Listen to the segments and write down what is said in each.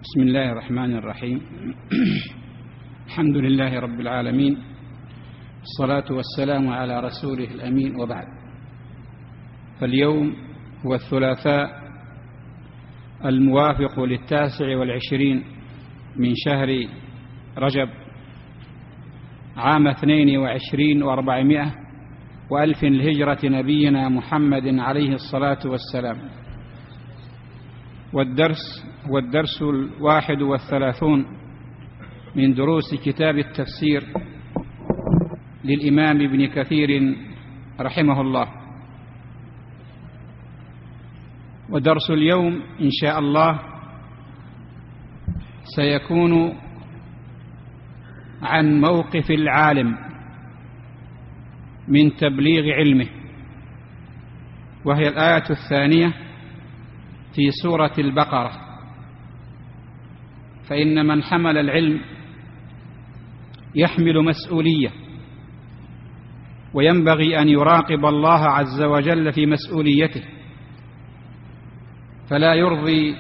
بسم الله الرحمن الرحيم. الحمد لله رب العالمين، الصلاة والسلام على رسوله الأمين، وبعد. فاليوم هو الثلاثاء الموافق 29 من شهر رجب عام 22 و400 وألف الهجرة نبينا محمد عليه الصلاة والسلام، والدرس 31 من دروس كتاب التفسير للإمام ابن كثير رحمه الله. ودرس اليوم إن شاء الله سيكون عن موقف العالم من تبليغ علمه، وهي الآية 2 في سورة البقرة: فإن من حمل العلم يحمل مسؤولية، وينبغي أن يراقب الله عز وجل في مسؤوليته، فلا يرضي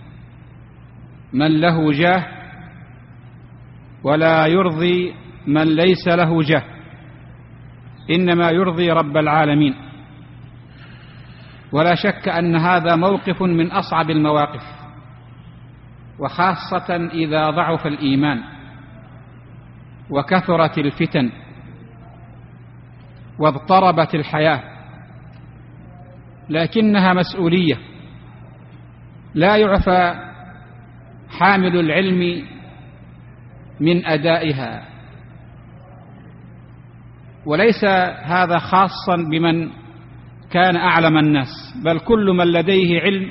من له جاه ولا يرضي من ليس له جاه، إنما يرضي رب العالمين. ولا شك أن هذا موقف من أصعب المواقف، وخاصة إذا ضعف الإيمان وكثرت الفتن واضطربت الحياة، لكنها مسؤولية لا يعفى حامل العلم من أدائها. وليس هذا خاصا بمن كان أعلم الناس، بل كل من لديه علم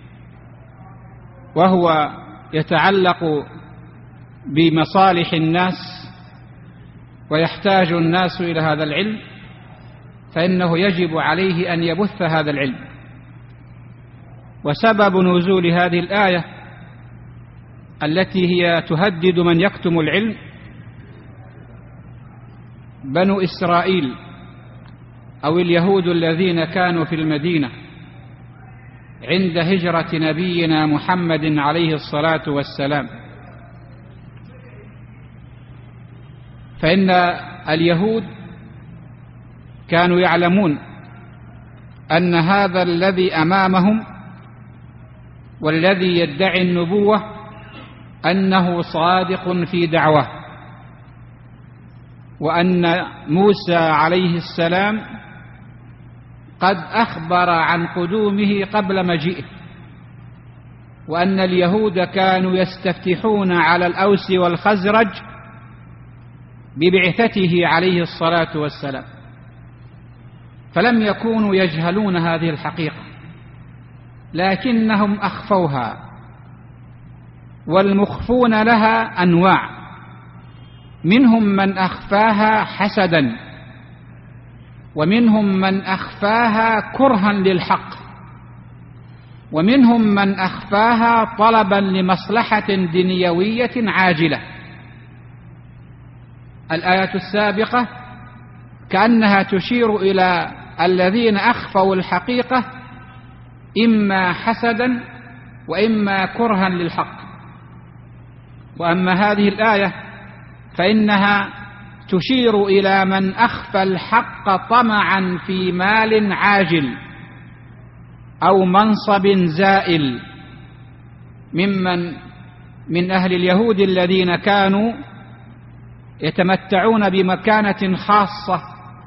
وهو يتعلق بمصالح الناس ويحتاج الناس إلى هذا العلم، فإنه يجب عليه أن يبث هذا العلم. وسبب نزول هذه الآية التي هي تهدد من يكتم العلم بنو إسرائيل أو اليهود الذين كانوا في المدينة عند هجرة نبينا محمد عليه الصلاة والسلام. فإن اليهود كانوا يعلمون أن هذا الذي أمامهم والذي يدعي النبوة أنه صادق في دعواه، وأن موسى عليه السلام قد أخبر عن قدومه قبل مجيئه، وأن اليهود كانوا يستفتحون على الأوس والخزرج ببعثته عليه الصلاة والسلام، فلم يكونوا يجهلون هذه الحقيقة، لكنهم أخفوها. والمخفون لها أنواع، منهم من أخفاها حسدا، ومنهم من أخفاها كرها للحق، ومنهم من أخفاها طلبا لمصلحة دنيوية عاجلة. الآية السابقة كأنها تشير إلى الذين أخفوا الحقيقة إما حسدا وإما كرها للحق. وأما هذه الآية فإنها تشير إلى من أخفى الحق طمعا في مال عاجل أو منصب زائل، من أهل اليهود الذين كانوا يتمتعون بمكانة خاصة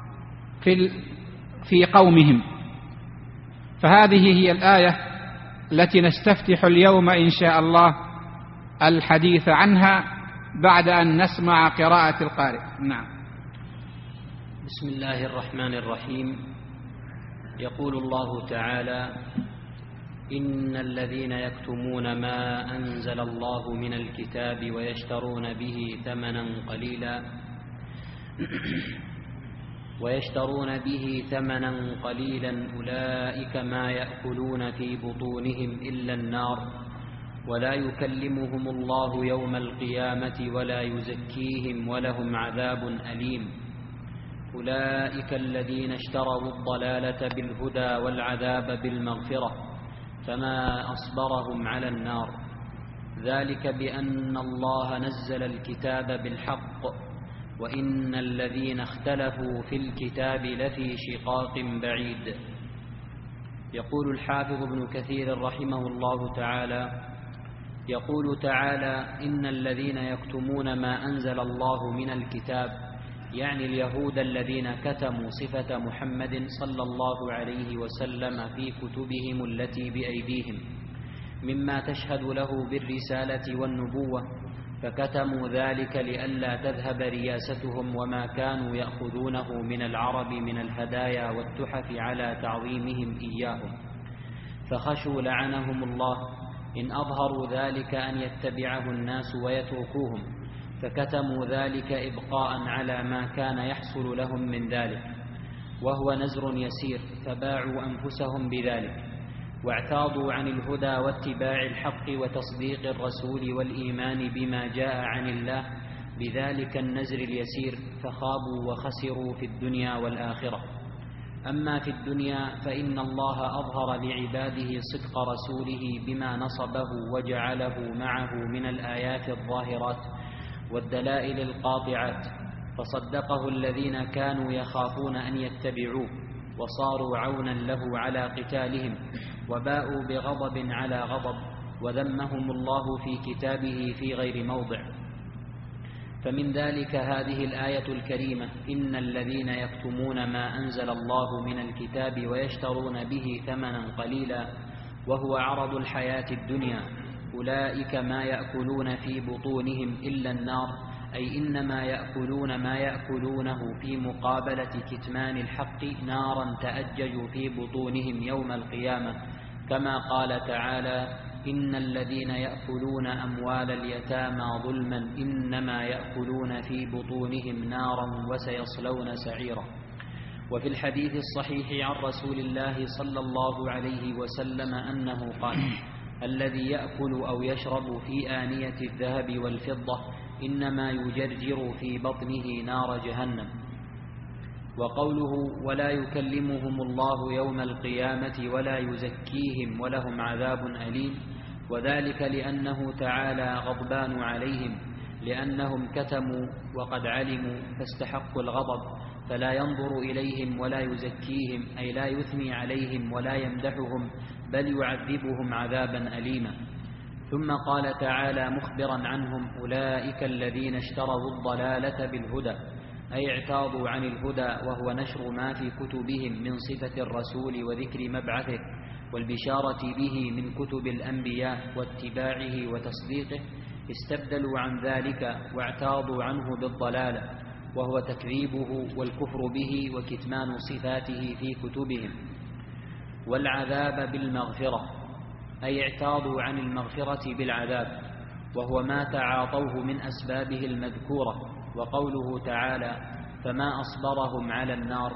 في قومهم. فهذه هي الآية التي نستفتح اليوم إن شاء الله الحديث عنها بعد أن نسمع قراءة القارئ. نعم. بسم الله الرحمن الرحيم. يقول الله تعالى: إن الذين يكتمون ما أنزل الله من الكتاب ويشترون به ثمنا قليلا أولئك ما يأكلون في بطونهم إلا النار، ولا يكلمهم الله يوم القيامة ولا يزكيهم ولهم عذاب أليم. أولئك الذين اشتروا الضلالة بالهدى والعذاب بالمغفرة، فما أصبرهم على النار. ذلك بأن الله نزل الكتاب بالحق وإن الذين اختلفوا في الكتاب لفي شقاق بعيد. يقول الحافظ ابن كثير رحمه الله تعالى: يقول تعالى: إن الذين يكتمون ما أنزل الله من الكتاب، يعني اليهود الذين كتموا صفة محمد صلى الله عليه وسلم في كتبهم التي بأيديهم مما تشهد له بالرسالة والنبوة، فكتموا ذلك لئلا تذهب رياستهم وما كانوا يأخذونه من العرب من الهدايا والتحف على تعظيمهم إياهم، فخشوا لعنهم الله إن أظهروا ذلك أن يتبعه الناس ويتركوهم، فكتموا ذلك إبقاء على ما كان يحصل لهم من ذلك، وهو نزر يسير، فباعوا أنفسهم بذلك، واعتاضوا عن الهدى واتباع الحق وتصديق الرسول والإيمان بما جاء عن الله بذلك النزر اليسير، فخابوا وخسروا في الدنيا والآخرة. أما في الدنيا فإن الله أظهر لعباده صدق رسوله بما نصبه وجعله معه من الآيات الظاهرات والدلائل القاطعات، فصدقه الذين كانوا يخافون أن يتبعوه، وصاروا عونا له على قتالهم، وباءوا بغضب على غضب، وذمهم الله في كتابه في غير موضع. فمن ذلك هذه الآية الكريمة: إن الذين يكتمون ما أنزل الله من الكتاب ويشترون به ثمنا قليلا وهو عرض الحياة الدنيا أولئك ما يأكلون في بطونهم إلا النار، أي إنما يأكلون ما يأكلونه في مقابلة كتمان الحق نارا تأجج في بطونهم يوم القيامة، كما قال تعالى: إن الذين يأكلون أموال اليتامى ظلما إنما يأكلون في بطونهم نارا وسيصلون سعيرا. وفي الحديث الصحيح عن رسول الله صلى الله عليه وسلم أنه قال: الذي يأكل أو يشرب في آنية الذهب والفضة إنما يجرجر في بطنه نار جهنم. وقوله: ولا يكلمهم الله يوم القيامة ولا يزكيهم ولهم عذاب أليم، وذلك لأنه تعالى غضبان عليهم لأنهم كتموا وقد علموا فاستحقوا الغضب، فلا ينظر إليهم ولا يزكيهم، أي لا يثني عليهم ولا يمدحهم، بل يعذبهم عذابا أليما. ثم قال تعالى مخبرا عنهم: أولئك الذين اشتروا الضلالة بالهدى، أي اعتاضوا عن الهدى وهو نشر ما في كتبهم من صفة الرسول وذكر مبعثه والبشارة به من كتب الأنبياء واتباعه وتصديقه، استبدلوا عن ذلك واعتاضوا عنه بالضلالة وهو تكذيبه والكفر به وكتمان صفاته في كتبهم. والعذاب بالمغفرة، أي اعتاضوا عن المغفرة بالعذاب وهو ما تعاطوه من أسبابه المذكورة. وقوله تعالى: فما أصبرهم على النار،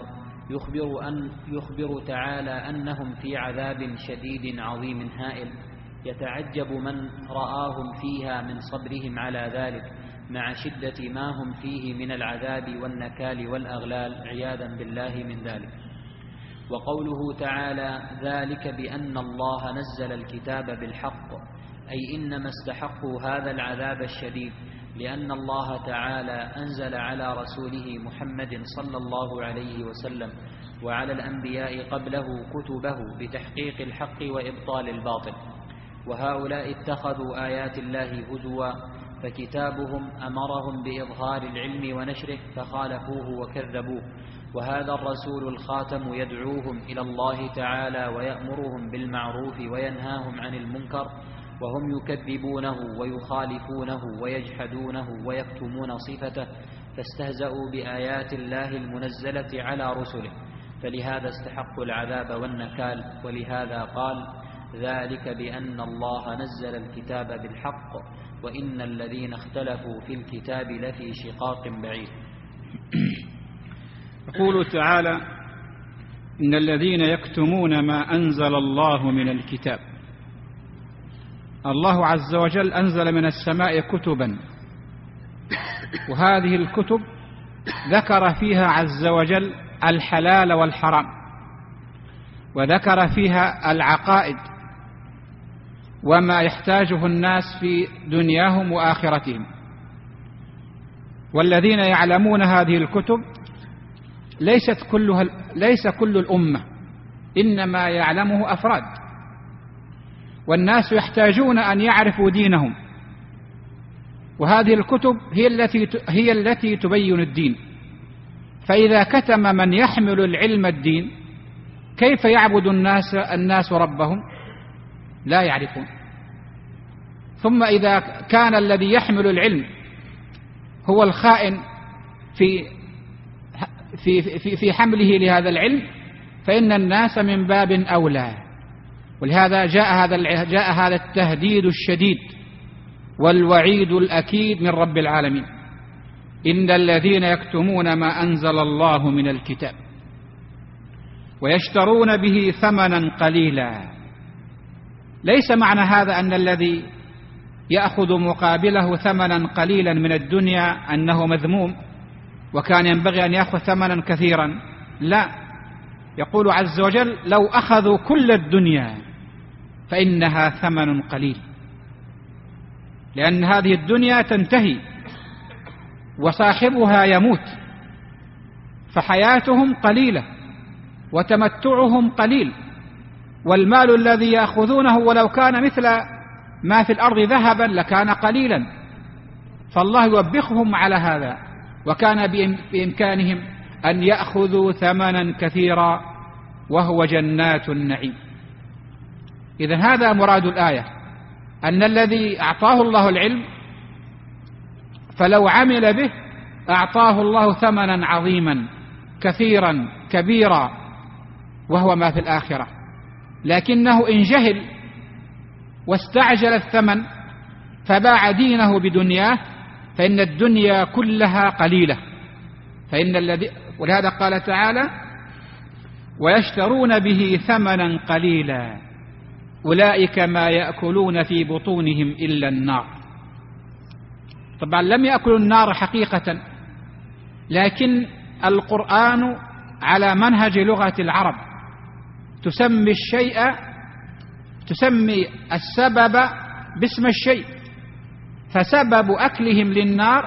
يخبر تعالى أنهم في عذاب شديد عظيم هائل، يتعجب من رآهم فيها من صبرهم على ذلك مع شدة ما هم فيه من العذاب والنكال والأغلال عياذا بالله من ذلك. وقوله تعالى: ذلك بأن الله نزل الكتاب بالحق، أي إنما استحقوا هذا العذاب الشديد لأن الله تعالى أنزل على رسوله محمد صلى الله عليه وسلم وعلى الأنبياء قبله كتبه بتحقيق الحق وإبطال الباطل، وهؤلاء اتخذوا آيات الله هزوا، فكتابهم أمرهم بإظهار العلم ونشره فخالفوه وكذبوه، وهذا الرسول الخاتم يدعوهم إلى الله تعالى ويأمرهم بالمعروف وينهاهم عن المنكر، وهم يكذبونه ويخالفونه ويجحدونه ويكتمون صفته، فاستهزأوا بآيات الله المنزلة على رسله، فلهذا استحقوا العذاب والنكال. ولهذا قال: ذلك بأن الله نزل الكتاب بالحق وإن الذين اختلفوا في الكتاب لفي شقاق بعيد. يقول تعالى: إن الذين يكتمون ما أنزل الله من الكتاب. الله عز وجل أنزل من السماء كتبا، وهذه الكتب ذكر فيها عز وجل الحلال والحرام، وذكر فيها العقائد وما يحتاجه الناس في دنياهم وآخرتهم. والذين يعلمون هذه الكتب ليس كل الأمة، إنما يعلمه أفراد، والناس يحتاجون أن يعرفوا دينهم، وهذه الكتب هي التي تبين الدين. فإذا كتم من يحمل العلم الدين، كيف يعبد الناس ربهم؟ لا يعرفون. ثم إذا كان الذي يحمل العلم هو الخائن في حمله لهذا العلم، فإن الناس من باب أولى. ولهذا جاء هذا التهديد الشديد والوعيد الأكيد من رب العالمين: إن الذين يكتمون ما أنزل الله من الكتاب ويشترون به ثمنا قليلا. ليس معنى هذا أن الذي يأخذ مقابله ثمنا قليلا من الدنيا أنه مذموم وكان ينبغي أن يأخذ ثمنا كثيرا، لا. يقول عز وجل: لو أخذوا كل الدنيا فإنها ثمن قليل، لأن هذه الدنيا تنتهي وصاحبها يموت، فحياتهم قليلة وتمتعهم قليل، والمال الذي يأخذونه ولو كان مثل ما في الأرض ذهبا لكان قليلا. فالله يوبخهم على هذا، وكان بإمكانهم أن يأخذوا ثمنا كثيرا وهو جنات النعيم. إذن هذا مراد الآية، أن الذي أعطاه الله العلم فلو عمل به أعطاه الله ثمنا عظيما كثيرا كبيرا، وهو ما في الآخرة. لكنه إن جهل واستعجل الثمن فباع دينه بدنياه، فإن الدنيا كلها قليلة. ولهذا قال تعالى: ويشترون به ثمنا قليلا أولئك ما يأكلون في بطونهم إلا النار. طبعا لم يأكلوا النار حقيقة، لكن القرآن على منهج لغة العرب تسمي السبب باسم الشيء. فسبب أكلهم للنار،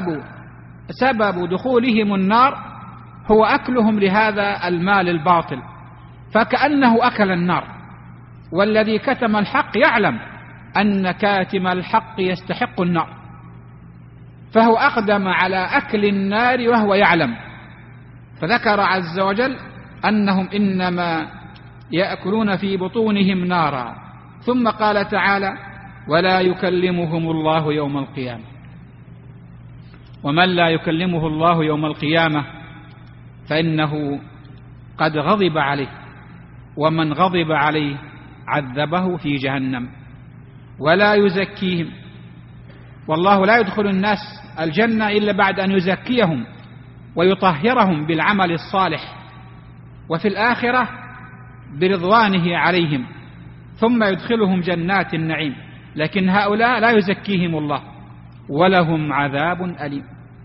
سبب دخولهم النار هو أكلهم لهذا المال الباطل، فكأنه أكل النار. والذي كتم الحق يعلم أن كاتم الحق يستحق النار، فهو أقدم على أكل النار وهو يعلم. فذكر عز وجل أنهم إنما يأكلون في بطونهم نارا، ثم قال تعالى: ولا يكلمهم الله يوم القيامة. ومن لا يكلمه الله يوم القيامة فإنه قد غضب عليه، ومن غضب عليه عذبه في جهنم. ولا يزكيهم، والله لا يدخل الناس الجنة إلا بعد أن يزكيهم ويطهرهم بالعمل الصالح، وفي الآخرة برضوانه عليهم، ثم يدخلهم جنات النعيم. لكن هؤلاء لا يزكيهم الله ولهم عذاب أليم.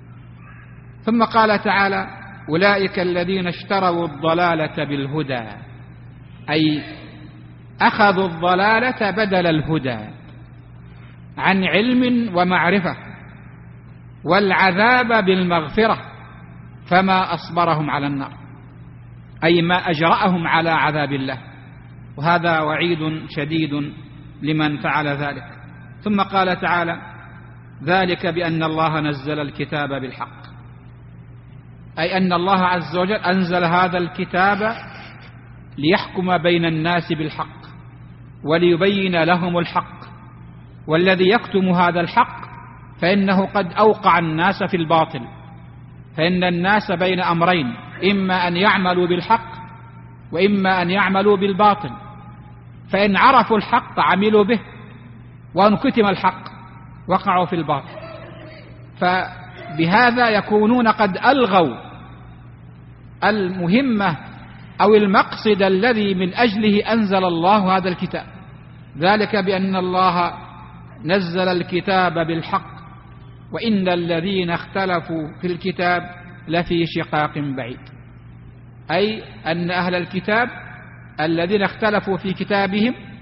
ثم قال تعالى: أولئك الذين اشتروا الضلالة بالهدى، أي أخذوا الضلالة بدل الهدى عن علم ومعرفة، والعذاب بالمغفرة، فما أصبرهم على النار، أي ما أجرأهم على عذاب الله. وهذا وعيد شديد لمن فعل ذلك. ثم قال تعالى: ذلك بأن الله نزل الكتاب بالحق، أي أن الله عز وجل أنزل هذا الكتاب ليحكم بين الناس بالحق وليبين لهم الحق. والذي يكتم هذا الحق فإنه قد أوقع الناس في الباطل. فإن الناس بين أمرين: إما أن يعملوا بالحق وإما أن يعملوا بالباطل. فإن عرفوا الحق عملوا به، وأن كتم الحق وقعوا في الباطل. فبهذا يكونون قد ألغوا المهمة أو المقصد الذي من أجله أنزل الله هذا الكتاب. ذلك بأن الله نزل الكتاب بالحق، وإن الذين اختلفوا في الكتاب لفي شقاق بعيد، أي أن أهل الكتاب الذين اختلفوا في كتابهم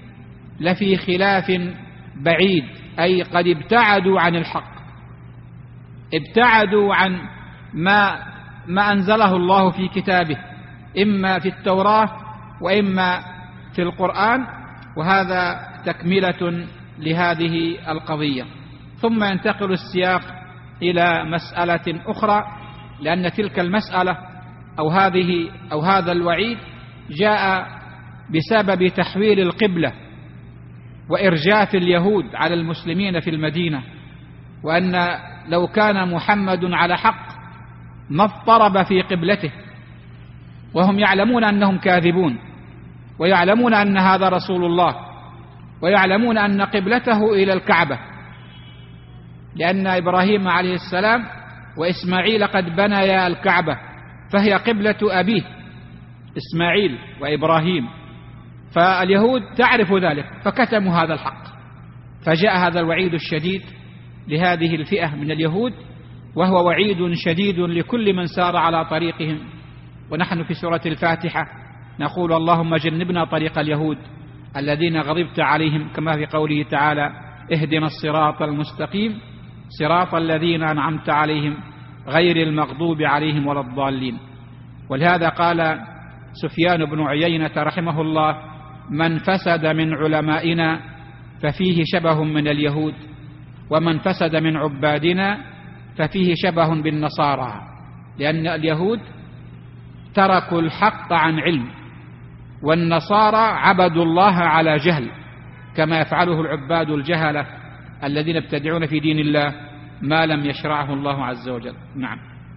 لفي خلاف بعيد، أي قد ابتعدوا عن الحق، ابتعدوا عن ما أنزله الله في كتابه، إما في التوراة وإما في القرآن، وهذا تكملة لهذه القضية. ثم ينتقل السياق إلى مسألة أخرى، لأن تلك المسألة أو هذا الوعيد جاء بسبب تحويل القبلة وإرجاف اليهود على المسلمين في المدينة، وأن لو كان محمد على حق ما اضطرب في قبلته، وهم يعلمون أنهم كاذبون، ويعلمون أن هذا رسول الله، ويعلمون أن قبلته إلى الكعبة، لأن إبراهيم عليه السلام وإسماعيل قد بنيا الكعبة، فهي قبلة أبيه إسماعيل وإبراهيم، فاليهود تعرف ذلك فكتموا هذا الحق، فجاء هذا الوعيد الشديد لهذه الفئة من اليهود، وهو وعيد شديد لكل من سار على طريقهم. ونحن في سورة الفاتحة نقول اللهم جنبنا طريق اليهود الذين غضبت عليهم، كما في قوله تعالى اهدنا الصراط المستقيم صراط الذين أنعمت عليهم غير المغضوب عليهم ولا الضالين. ولهذا قال سفيان بن عيينة رحمه الله من فسد من علمائنا ففيه شبه من اليهود، ومن فسد من عبادنا ففيه شبه بالنصارى، لأن اليهود تركوا الحق عن علم، والنصارى عبدوا الله على جهل، كما يفعله العباد الجهلة الذين يبتدعون في دين الله ما لم يشرعه الله عز وجل. نعم.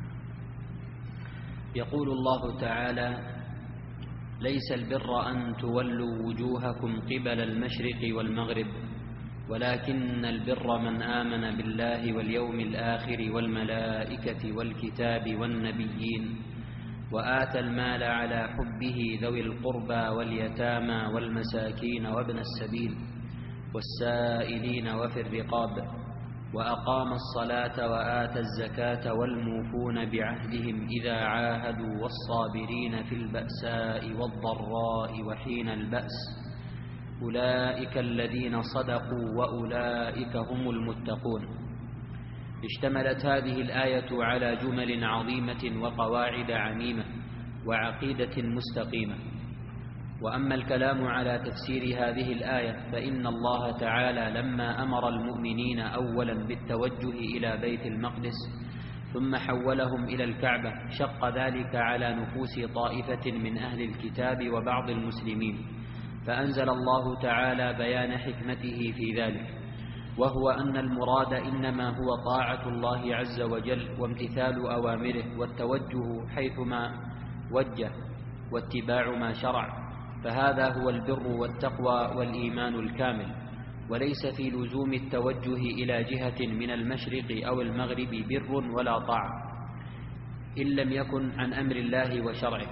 يقول الله تعالى ليس البر أن تولوا وجوهكم قبل المشرق والمغرب ولكن البر من آمن بالله واليوم الآخر والملائكة والكتاب والنبيين وآتى المال على حبه ذوي القربى واليتامى والمساكين وابن السبيل والسائلين وفي الرقاب وأقام الصلاة وآتى الزكاة والموفون بعهدهم إذا عاهدوا والصابرين في البأساء والضراء وحين البأس أولئك الذين صدقوا وأولئك هم المتقون. اشتملت هذه الآية على جمل عظيمة وقواعد عميمة وعقيدة مستقيمة. وأما الكلام على تفسير هذه الآية فإن الله تعالى لما أمر المؤمنين أولا بالتوجه إلى بيت المقدس ثم حولهم إلى الكعبة شق ذلك على نفوس طائفة من أهل الكتاب وبعض المسلمين، فأنزل الله تعالى بيان حكمته في ذلك، وهو أن المراد إنما هو طاعة الله عز وجل وامتثال أوامره والتوجه حيثما وجه واتباع ما شرع، فهذا هو البر والتقوى والإيمان الكامل، وليس في لزوم التوجه إلى جهة من المشرق أو المغرب بر ولا طاعة إن لم يكن عن أمر الله وشرعه.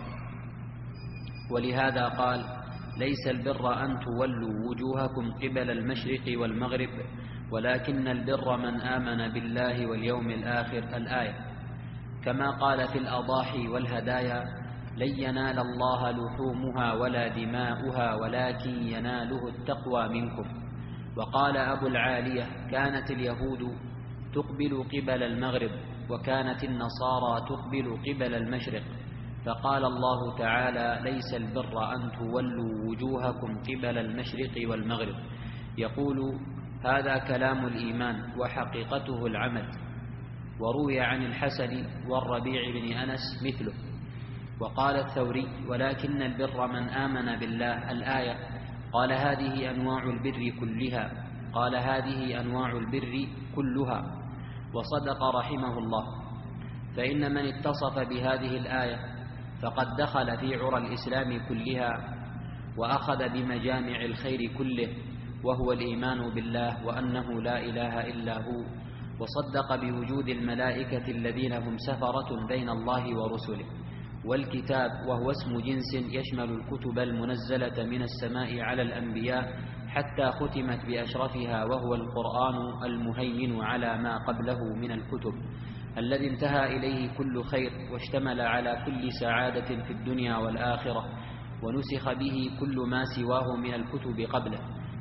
ولهذا قال ليس البر أن تولوا وجوهكم قبل المشرق والمغرب ولكن البر من آمن بالله واليوم الآخر الآية. كما قال في الأضاحي والهدايا لن ينال الله لحومها ولا دماؤها ولكن يناله التقوى منكم. وقال أبو العالية كانت اليهود تقبل قبل المغرب وكانت النصارى تقبل قبل المشرق، فقال الله تعالى ليس البر أن تولوا وجوهكم قبل المشرق والمغرب. يقول هذا كلام الإيمان وحقيقته العمل. وروي عن الحسن والربيع بن أنس مثله. وقال الثوري ولكن البر من آمن بالله الآية قال هذه أنواع البر كلها، قال هذه أنواع البر كلها، وصدق رحمه الله، فإن من اتصف بهذه الآية فقد دخل في عرى الإسلام كلها وأخذ بمجامع الخير كله، وهو الإيمان بالله وأنه لا إله إلا هو، وصدق بوجود الملائكة الذين هم سفرة بين الله ورسله، والكتاب وهو اسم جنس يشمل الكتب المنزلة من السماء على الأنبياء حتى ختمت بأشرفها وهو القرآن المهيمن على ما قبله من الكتب الذي انتهى إليه كل خير واشتمل على كل سعادة في الدنيا والآخرة، ونسخ به كل ما سواه من الكتب قبله،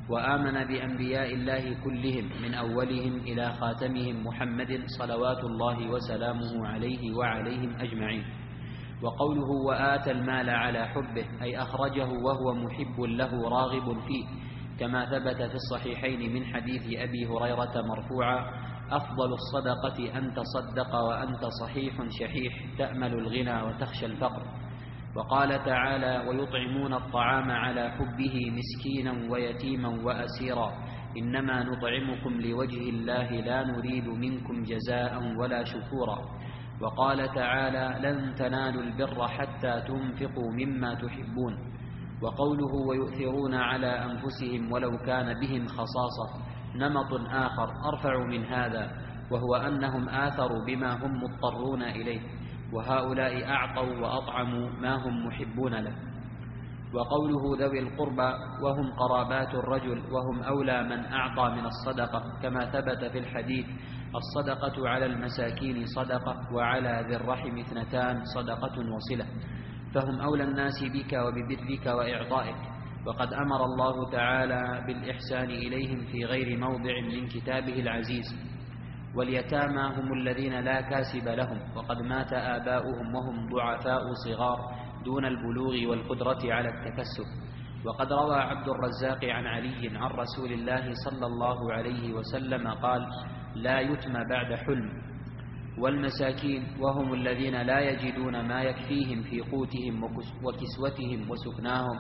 وآمن بأنبياء الله كلهم من أولهم إلى خاتمهم محمد صلوات الله وسلامه عليه وعليهم أجمعين. وقوله وآتى المال على حبه أي أخرجه وهو محب له راغب فيه، كما ثبت في الصحيحين من حديث أبي هريرة مرفوعا: أفضل الصدقة أن تصدق وأنت صحيح شحيح تأمل الغنى وتخشى الفقر. وقال تعالى: ويطعمون الطعام على حبه مسكينا ويتيما وأسيرا إنما نطعمكم لوجه الله لا نريد منكم جزاء ولا شكورا. وقال تعالى: لن تنالوا البر حتى تنفقوا مما تحبون. وقوله ويؤثرون على أنفسهم ولو كان بهم خصاصة نمط آخر أرفع من هذا، وهو أنهم آثروا بما هم مضطرون إليه، وهؤلاء أعطوا وأطعموا ما هم محبون له. وقوله ذوي القربى وهم قرابات الرجل وهم أولى من أعطى من الصدقة، كما ثبت في الحديث: الصدقة على المساكين صدقة وعلى ذي الرحم 2 صدقة وصلة، فهم أولى الناس بك وببرك وإعطائك. وقد أمر الله تعالى بالإحسان إليهم في غير موضع من كتابه العزيز. واليتامى هم الذين لا كاسب لهم وقد مات آباؤهم وهم ضعفاء صغار دون البلوغ والقدرة على التكسب. وقد روى عبد الرزاق عن علي عن رسول الله صلى الله عليه وسلم قال: لا يتم بعد حلم. والمساكين وهم الذين لا يجدون ما يكفيهم في قوتهم وكسوتهم وسكناهم،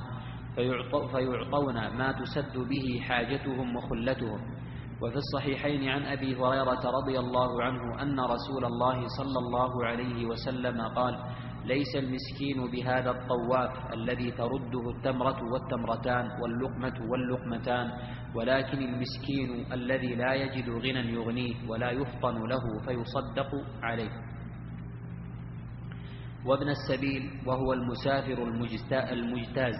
فيعطون ما تسد به حاجتهم وخلتهم. وفي الصحيحين عن أبي هريرة رضي الله عنه أن رسول الله صلى الله عليه وسلم قال: ليس المسكين بهذا الطواف الذي ترده التمرة والتمرتان واللقمة واللقمتان، ولكن المسكين الذي لا يجد غنى يغنيه ولا يفطن له فيصدق عليه. وابن السبيل وهو المسافر المجتاز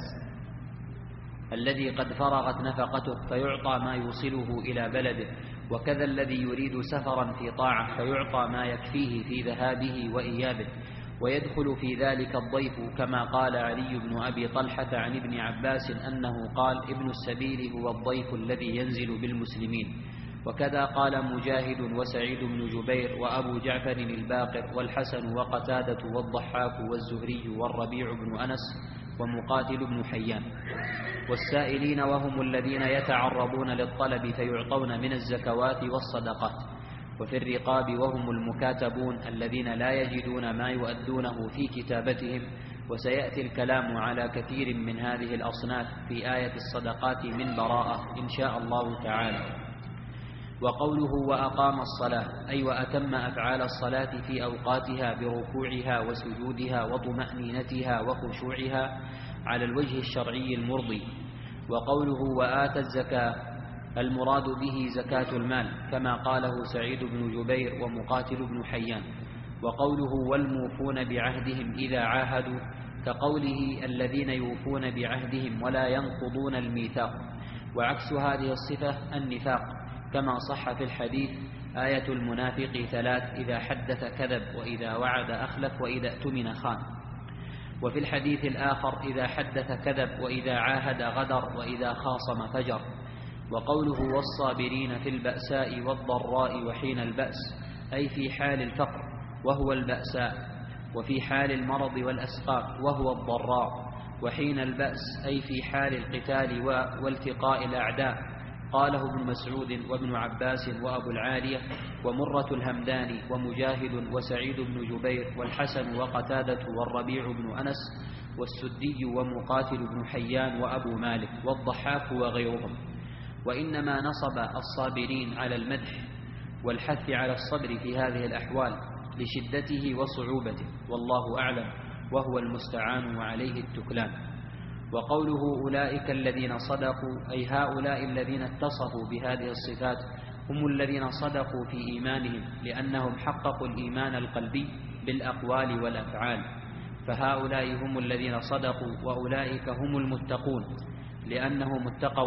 الذي قد فرغت نفقته فيعطى ما يوصله إلى بلده، وكذا الذي يريد سفرا في طاعة فيعطى ما يكفيه في ذهابه وإيابه. ويدخل في ذلك الضيف، كما قال علي بن أبي طلحة عن ابن عباس أنه قال: ابن السبيل هو الضيف الذي ينزل بالمسلمين. وكذا قال مجاهد وسعيد بن جبير وأبو جعفر الباقر والحسن وقتادة والضحاك والزهري والربيع بن أنس ومقاتل بن حيان. والسائلين وهم الذين يتعرضون للطلب فيعطون من الزكوات والصدقات. وفي الرقاب وهم المكاتبون الذين لا يجدون ما يؤدونه في كتابتهم، وسيأتي الكلام على كثير من هذه الأصناف في آية الصدقات من براءة إن شاء الله تعالى. وقوله وأقام الصلاة أي وأتم أفعال الصلاة في أوقاتها بركوعها وسجودها وطمأنينتها وخشوعها على الوجه الشرعي المرضي. وقوله وآتى الزكاة المراد به زكاة المال، كما قاله سعيد بن جبير ومقاتل بن حيان. وقوله والموفون بعهدهم إذا عاهدوا، كقوله الذين يوفون بعهدهم ولا ينقضون الميثاق. وعكس هذه الصفة النفاق، كما صح في الحديث: آية المنافق 3: إذا حدث كذب وإذا وعد أخلف وإذا اؤتمن خان. وفي الحديث الآخر: إذا حدث كذب وإذا عاهد غدر وإذا خاصم فجر. وقوله والصابرين في البأساء والضراء وحين البأس أي في حال الفقر وهو البأساء، وفي حال المرض والأسقام وهو الضراء، وحين البأس أي في حال القتال والتقاء الأعداء. قاله ابن مسعود وابن عباس وأبو العالية ومرة الهمداني ومجاهد وسعيد بن جبير والحسن وقتادة والربيع بن أنس والسدي ومقاتل بن حيان وأبو مالك والضحاك وغيرهم. وإنما نصب الصابرين على المدح والحث على الصبر في هذه الأحوال لشدته وصعوبته، والله أعلم، وهو المستعان وعليه التكلان. وقوله أولئك الذين صدقوا أي هؤلاء الذين اتصفوا بهذه الصفات هم الذين صدقوا في إيمانهم، لأنهم حققوا الإيمان القلبي بالأقوال والأفعال، فهؤلاء هم الذين صدقوا. وأولئك هم المتقون لأنهم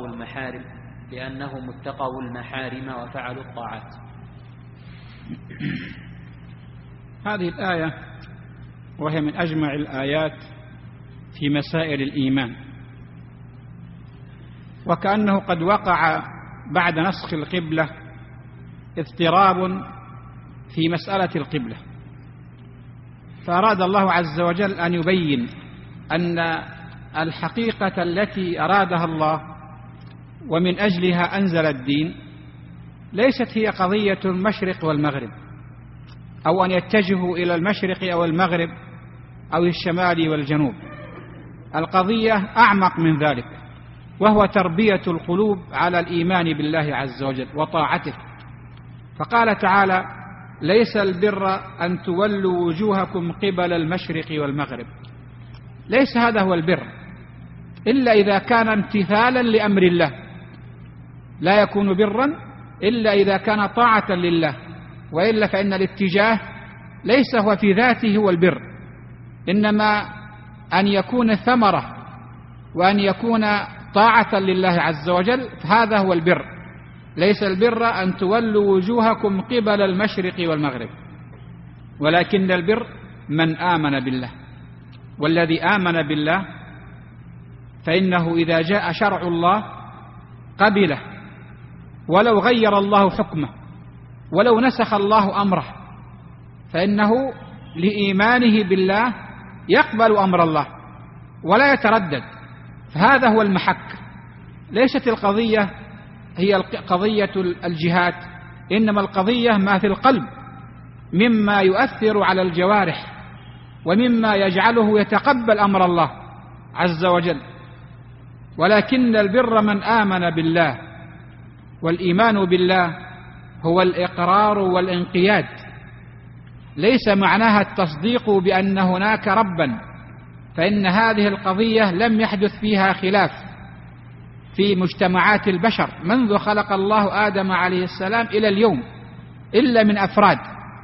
اتقوا المحارم وفعلوا الطاعات. هذه الآية وهي من أجمع الآيات في مسائل الإيمان، وكأنه قد وقع بعد نسخ القبلة اضطراب في مسألة القبلة، فأراد الله عز وجل أن يبين أن الحقيقة التي أرادها الله ومن أجلها أنزل الدين ليست هي قضية المشرق والمغرب، أو أن يتجهوا إلى المشرق أو المغرب أو الشمال والجنوب. القضية أعمق من ذلك، وهو تربية القلوب على الإيمان بالله عز وجل وطاعته. فقال تعالى: ليس البر أن تولوا وجوهكم قبل المشرق والمغرب. ليس هذا هو البر إلا إذا كان امتثالا لأمر الله، لا يكون برا إلا إذا كان طاعة لله، وإلا فإن الاتجاه ليس هو في ذاته هو البر، إنما أن يكون ثمرة وأن يكون طاعة لله عز وجل، فهذا هو البر. ليس البر أن تولوا وجوهكم قبل المشرق والمغرب، ولكن البر من آمن بالله. والذي آمن بالله فإنه إذا جاء شرع الله قبله، ولو غير الله حكمه، ولو نسخ الله أمره، فإنه لإيمانه بالله يقبل أمر الله ولا يتردد. فهذا هو المحك. ليست القضية هي قضية الجهات، إنما القضية ما في القلب مما يؤثر على الجوارح ومما يجعله يتقبل أمر الله عز وجل. ولكن البر من آمن بالله، والإيمان بالله هو الإقرار والانقياد، ليس معناها التصديق بأن هناك ربا، فإن هذه القضية لم يحدث فيها خلاف في مجتمعات البشر منذ خلق الله آدم عليه السلام إلى اليوم إلا من أفراد.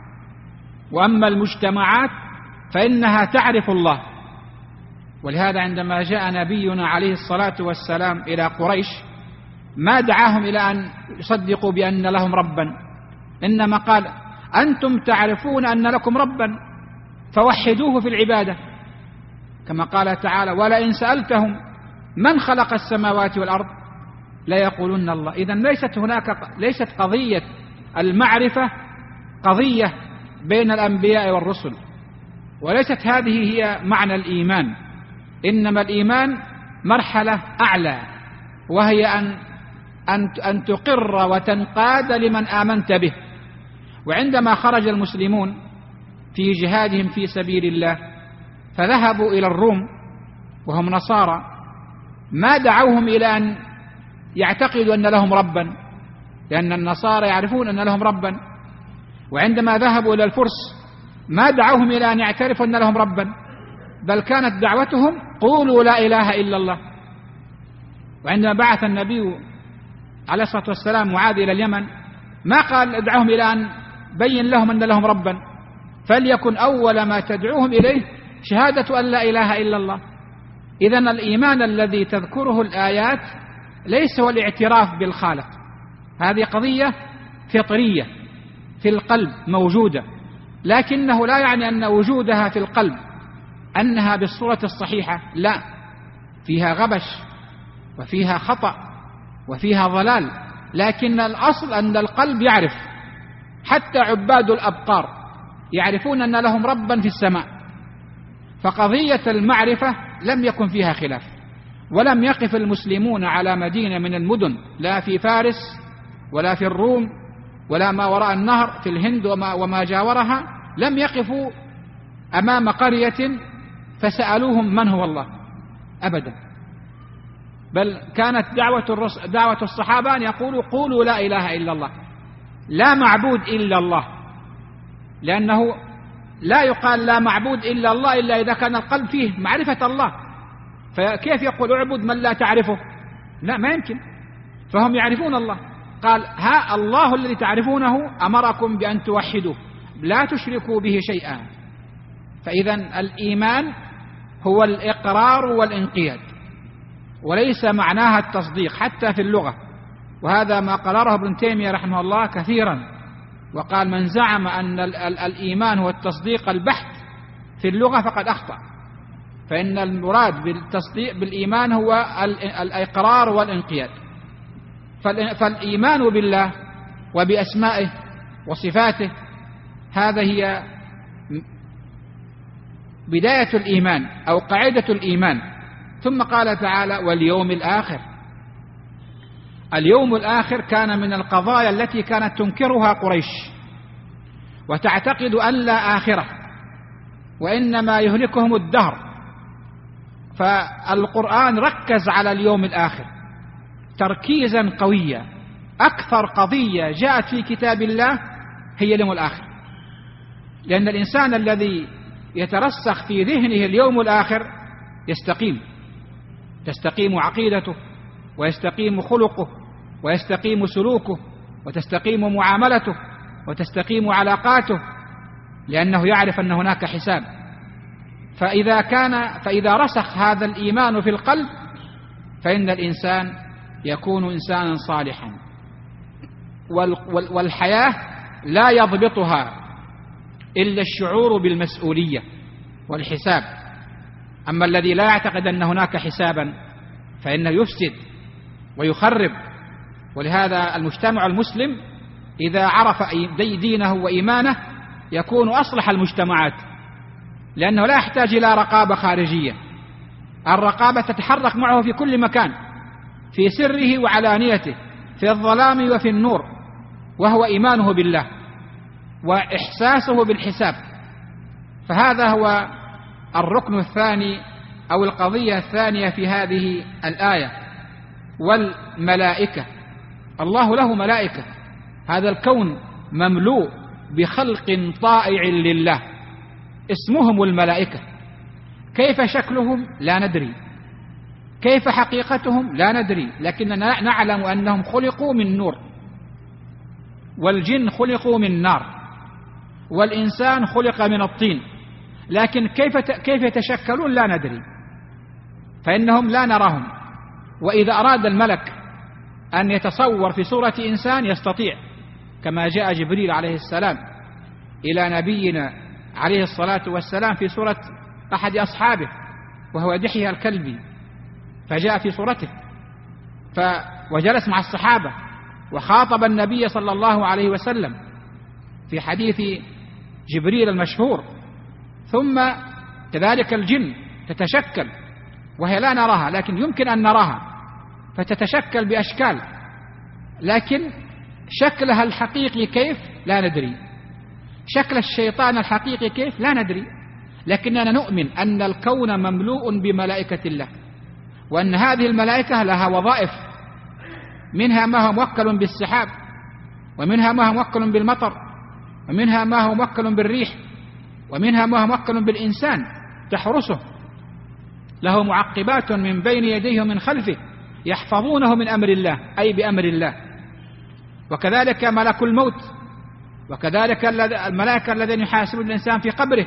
وأما المجتمعات فإنها تعرف الله. ولهذا عندما جاء نبينا عليه الصلاة والسلام إلى قريش ما دعاهم إلى أن يصدقوا بأن لهم ربا، إنما قال: أنتم تعرفون أن لكم ربا فوحدوه في العبادة، كما قال تعالى: ولئن سألتهم من خلق السماوات والأرض ليقولن الله. إذن ليست قضية المعرفة قضية بين الأنبياء والرسل، وليست هذه هي معنى الإيمان، إنما الإيمان مرحلة أعلى، وهي أن تقر وتنقاد لمن آمنت به. وعندما خرج المسلمون في جهادهم في سبيل الله فذهبوا إلى الروم وهم نصارى، ما دعوهم إلى أن يعتقدوا أن لهم ربا، لأن النصارى يعرفون أن لهم ربا. وعندما ذهبوا إلى الفرس ما دعوهم إلى أن يعترفوا أن لهم ربا، بل كانت دعوتهم: قولوا لا إله إلا الله. وعندما بعث النبي عليه الصلاة والسلام معاذ إلى اليمن ما قال ادعوهم إلى أن بين لهم أن لهم ربا، فليكن أول ما تدعوهم إليه شهادة أن لا إله إلا الله. إذن الإيمان الذي تذكره الآيات ليس هو الاعتراف بالخالق، هذه قضية فطرية في القلب موجودة، لكنه لا يعني أن وجودها في القلب أنها بالصورة الصحيحة، لا، فيها غبش وفيها خطأ وفيها ضلال، لكن الأصل أن القلب يعرف. حتى عباد الأبقار يعرفون أن لهم ربا في السماء. فقضية المعرفة لم يكن فيها خلاف، ولم يقف المسلمون على مدينة من المدن، لا في فارس ولا في الروم ولا ما وراء النهر في الهند وما جاورها، لم يقفوا أمام قرية فسألوهم من هو الله أبدا، بل كانت دعوة الصحابة أن يقولوا: قولوا لا إله إلا الله، لا معبود إلا الله، لأنه لا يقال لا معبود إلا الله إلا إذا كان القلب فيه معرفة الله. فكيف يقول اعبد من لا تعرفه؟ لا، ما يمكن. فهم يعرفون الله، قال: ها الله الذي تعرفونه أمركم بأن توحدوه لا تشركوا به شيئا. فإذا الإيمان هو الإقرار والانقياد، وليس معناها التصديق حتى في اللغة. وهذا ما قرره ابن تيمية رحمه الله كثيرا، وقال: من زعم أن الإيمان هو التصديق البحت في اللغة فقد أخطأ. فإن المراد بالتصديق بالإيمان هو الإقرار والانقياد. فالإيمان بالله وبأسمائه وصفاته هذا هي بداية الإيمان أو قاعدة الإيمان. ثم قال تعالى واليوم الآخر. اليوم الآخر كان من القضايا التي كانت تنكرها قريش وتعتقد أن لا آخرة وإنما يهلكهم الدهر، فالقرآن ركز على اليوم الآخر تركيزا قويا. أكثر قضية جاءت في كتاب الله هي اليوم الآخر، لأن الإنسان الذي يترسخ في ذهنه اليوم الآخر تستقيم عقيدته ويستقيم خلقه ويستقيم سلوكه وتستقيم معاملته وتستقيم علاقاته، لأنه يعرف أن هناك حساب. فإذا رسخ هذا الإيمان في القلب فإن الإنسان يكون إنسانا صالحا، والحياة لا يضبطها إلا الشعور بالمسؤولية والحساب. أما الذي لا يعتقد أن هناك حسابا فإنه يفسد ويخرب. ولهذا المجتمع المسلم إذا عرف دينه وإيمانه يكون أصلح المجتمعات، لأنه لا يحتاج إلى رقابة خارجية. الرقابة تتحرك معه في كل مكان، في سره وعلانيته، في الظلام وفي النور، وهو إيمانه بالله وإحساسه بالحساب. فهذا هو الركن الثاني أو القضية الثانية في هذه الآية. والملائكة، الله له ملائكة، هذا الكون مملوء بخلق طائع لله اسمهم الملائكة. كيف شكلهم لا ندري، كيف حقيقتهم لا ندري، لكننا نعلم أنهم خلقوا من نور، والجن خلقوا من نار، والإنسان خلق من الطين، لكن كيف يتشكلون لا ندري، فإنهم لا نراهم. وإذا أراد الملك أن يتصور في صورة إنسان يستطيع، كما جاء جبريل عليه السلام إلى نبينا عليه الصلاة والسلام في صورة أحد أصحابه وهو دحية الكلبي، فجاء في صورته وجلس مع الصحابة وخاطب النبي صلى الله عليه وسلم في حديث جبريل المشهور. ثم كذلك الجن تتشكل وهي لا نراها لكن يمكن أن نراها، فتتشكل بأشكال، لكن شكلها الحقيقي كيف لا ندري، شكل الشيطان الحقيقي كيف لا ندري، لكننا نؤمن أن الكون مملوء بملائكة الله، وأن هذه الملائكة لها وظائف، منها ما هو موكل بالسحاب، ومنها ما هو موكل بالمطر، ومنها ما هو موكل بالريح، ومنها ما هو موكل بالإنسان تحرسه، له معقبات من بين يديه ومن خلفه يحفظونه من أمر الله أي بأمر الله. وكذلك ملك الموت، وكذلك الملائكة الذين يحاسبون الإنسان في قبره،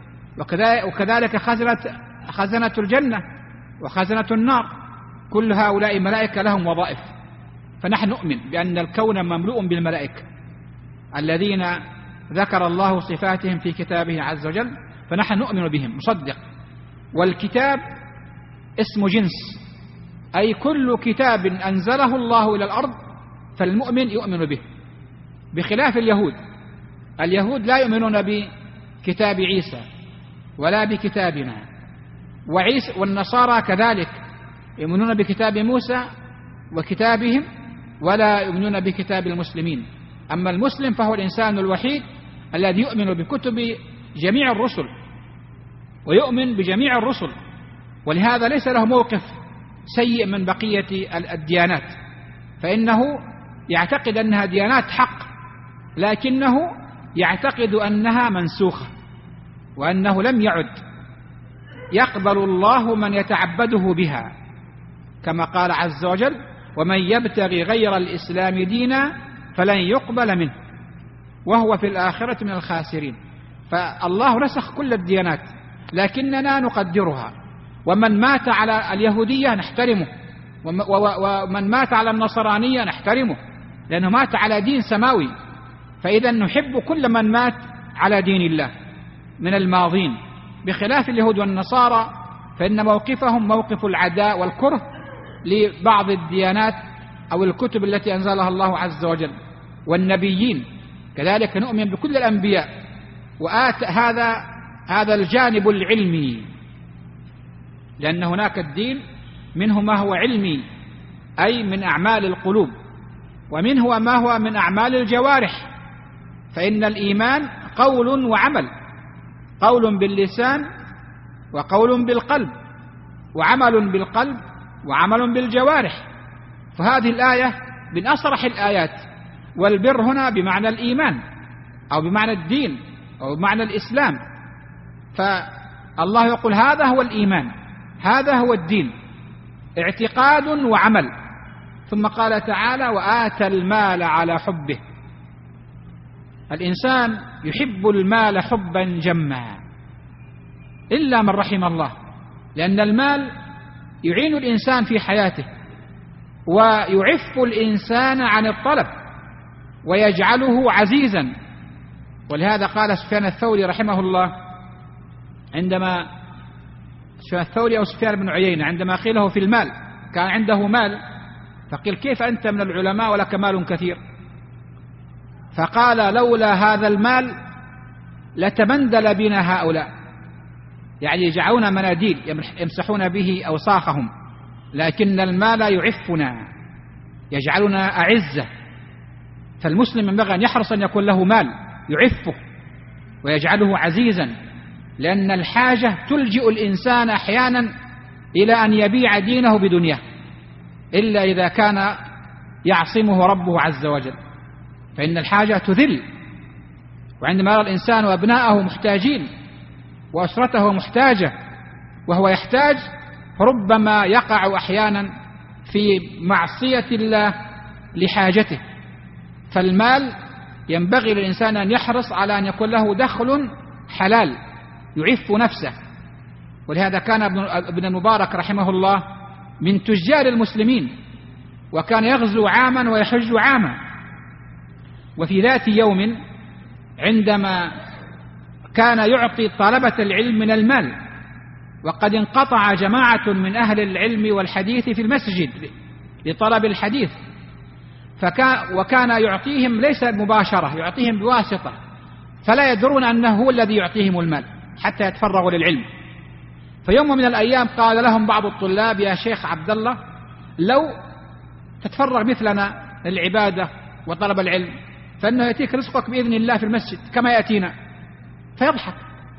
وكذلك خزنة الجنة وخزنة النار، كل هؤلاء ملائكة لهم وظائف. فنحن نؤمن بأن الكون مملوء بالملائكة الذين ذكر الله صفاتهم في كتابه عز وجل، فنحن نؤمن بهم نصدق. والكتاب اسم جنس، أي كل كتاب أنزله الله إلى الأرض فالمؤمن يؤمن به، بخلاف اليهود لا يؤمنون بكتاب عيسى ولا بكتابنا، والنصارى كذلك يؤمنون بكتاب موسى وكتابهم ولا يؤمنون بكتاب المسلمين. أما المسلم فهو الإنسان الوحيد الذي يؤمن بكتب جميع الرسل ويؤمن بجميع الرسل، ولهذا ليس له موقف سيء من بقية الديانات، فإنه يعتقد أنها ديانات حق، لكنه يعتقد أنها منسوخة وأنه لم يعد يقبل الله من يتعبده بها، كما قال عز وجل ومن يبتغي غير الإسلام دينا فلن يقبل منه وهو في الآخرة من الخاسرين. فالله نسخ كل الديانات لكننا نقدرها، ومن مات على اليهودية نحترمه، ومن مات على النصرانية نحترمه، لأنه مات على دين سماوي. فإذا نحب كل من مات على دين الله من الماضين، بخلاف اليهود والنصارى فإن موقفهم موقف العداء والكره لبعض الديانات أو الكتب التي أنزلها الله عز وجل والنبيين. كذلك نؤمن بكل الأنبياء. هذا الجانب العلمي، لأن هناك الدين منه ما هو علمي أي من أعمال القلوب، ومنه ما هو من أعمال الجوارح. فإن الإيمان قول وعمل، قول باللسان وقول بالقلب، وعمل بالقلب وعمل بالجوارح. فهذه الآية من أصرح الآيات. والبر هنا بمعنى الإيمان أو بمعنى الدين أو بمعنى الإسلام. فالله يقول هذا هو الإيمان، هذا هو الدين، اعتقاد وعمل. ثم قال تعالى وآتى المال على حبه. الإنسان يحب المال حبا جما إلا من رحم الله، لأن المال يعين الإنسان في حياته ويعف الإنسان عن الطلب ويجعله عزيزا. ولهذا قال سفيان الثوري رحمه الله، عندما سفيان الثوري أو سفيان بن عيينة عندما قيله في المال، كان عنده مال، فقيل كيف أنت من العلماء ولك مال كثير؟ فقال لولا هذا المال لتمندل بنا هؤلاء، يعني يجعلون مناديل يمسحون به أوساخهم، لكن المال يعفنا يجعلنا أعزة. فالمسلم ينبغي أن يحرص أن يكون له مال يعفه ويجعله عزيزا، لأن الحاجة تلجئ الإنسان أحيانا إلى أن يبيع دينه بدنياه، إلا إذا كان يعصمه ربه عز وجل، فإن الحاجة تذل. وعندما يرى الإنسان وأبناءه محتاجين وأسرته محتاجة وهو يحتاج، ربما يقع أحيانا في معصية الله لحاجته. فالمال ينبغي للإنسان أن يحرص على أن يكون له دخل حلال يعف نفسه. ولهذا كان ابن المبارك رحمه الله من تجار المسلمين، وكان يغزو عاما ويحج عاما. وفي ذات يوم عندما كان يعطي طلبة العلم من المال، وقد انقطع جماعة من أهل العلم والحديث في المسجد لطلب الحديث، وكان يعطيهم ليس مباشرة، يعطيهم بواسطة، فلا يدرون أنه هو الذي يعطيهم المال حتى يتفرغوا للعلم. فيوم من الأيام قال لهم بعض الطلاب يا شيخ عبد الله لو تتفرغ مثلنا للعبادة وطلب العلم فإنه يأتيك رزقك بإذن الله في المسجد كما يأتينا. فيضحك،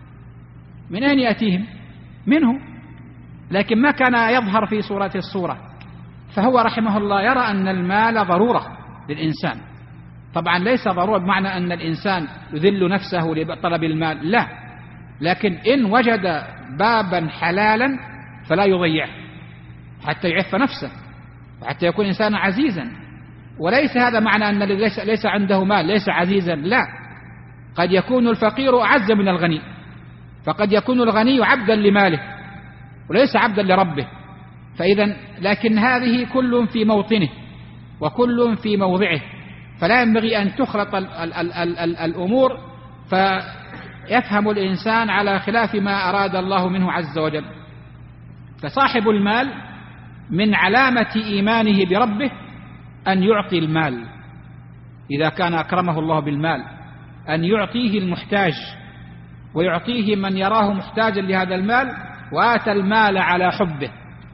من أين يأتيهم؟ منه، لكن ما كان يظهر في صورة الصورة. فهو رحمه الله يرى أن المال ضرورة للإنسان. طبعا ليس ضرورة بمعنى أن الإنسان يذل نفسه لطلب المال، لا، لكن إن وجد بابا حلالا فلا يضيعه حتى يعف نفسه وحتى يكون إنسانا عزيزا. وليس هذا معنى أن الذي ليس عنده مال ليس عزيزا، لا، قد يكون الفقير أعز من الغني، فقد يكون الغني عبدا لماله وليس عبدا لربه. فإذا لكن هذه كل في موطنه وكل في موضعه، فلا ينبغي أن تخلط الأمور فيفهم الإنسان على خلاف ما أراد الله منه عز وجل. فصاحب المال من علامة إيمانه بربه أن يعطي المال، إذا كان أكرمه الله بالمال، أن يعطيه المحتاج ويعطيه من يراه محتاجا لهذا المال. وآتى المال على حبه.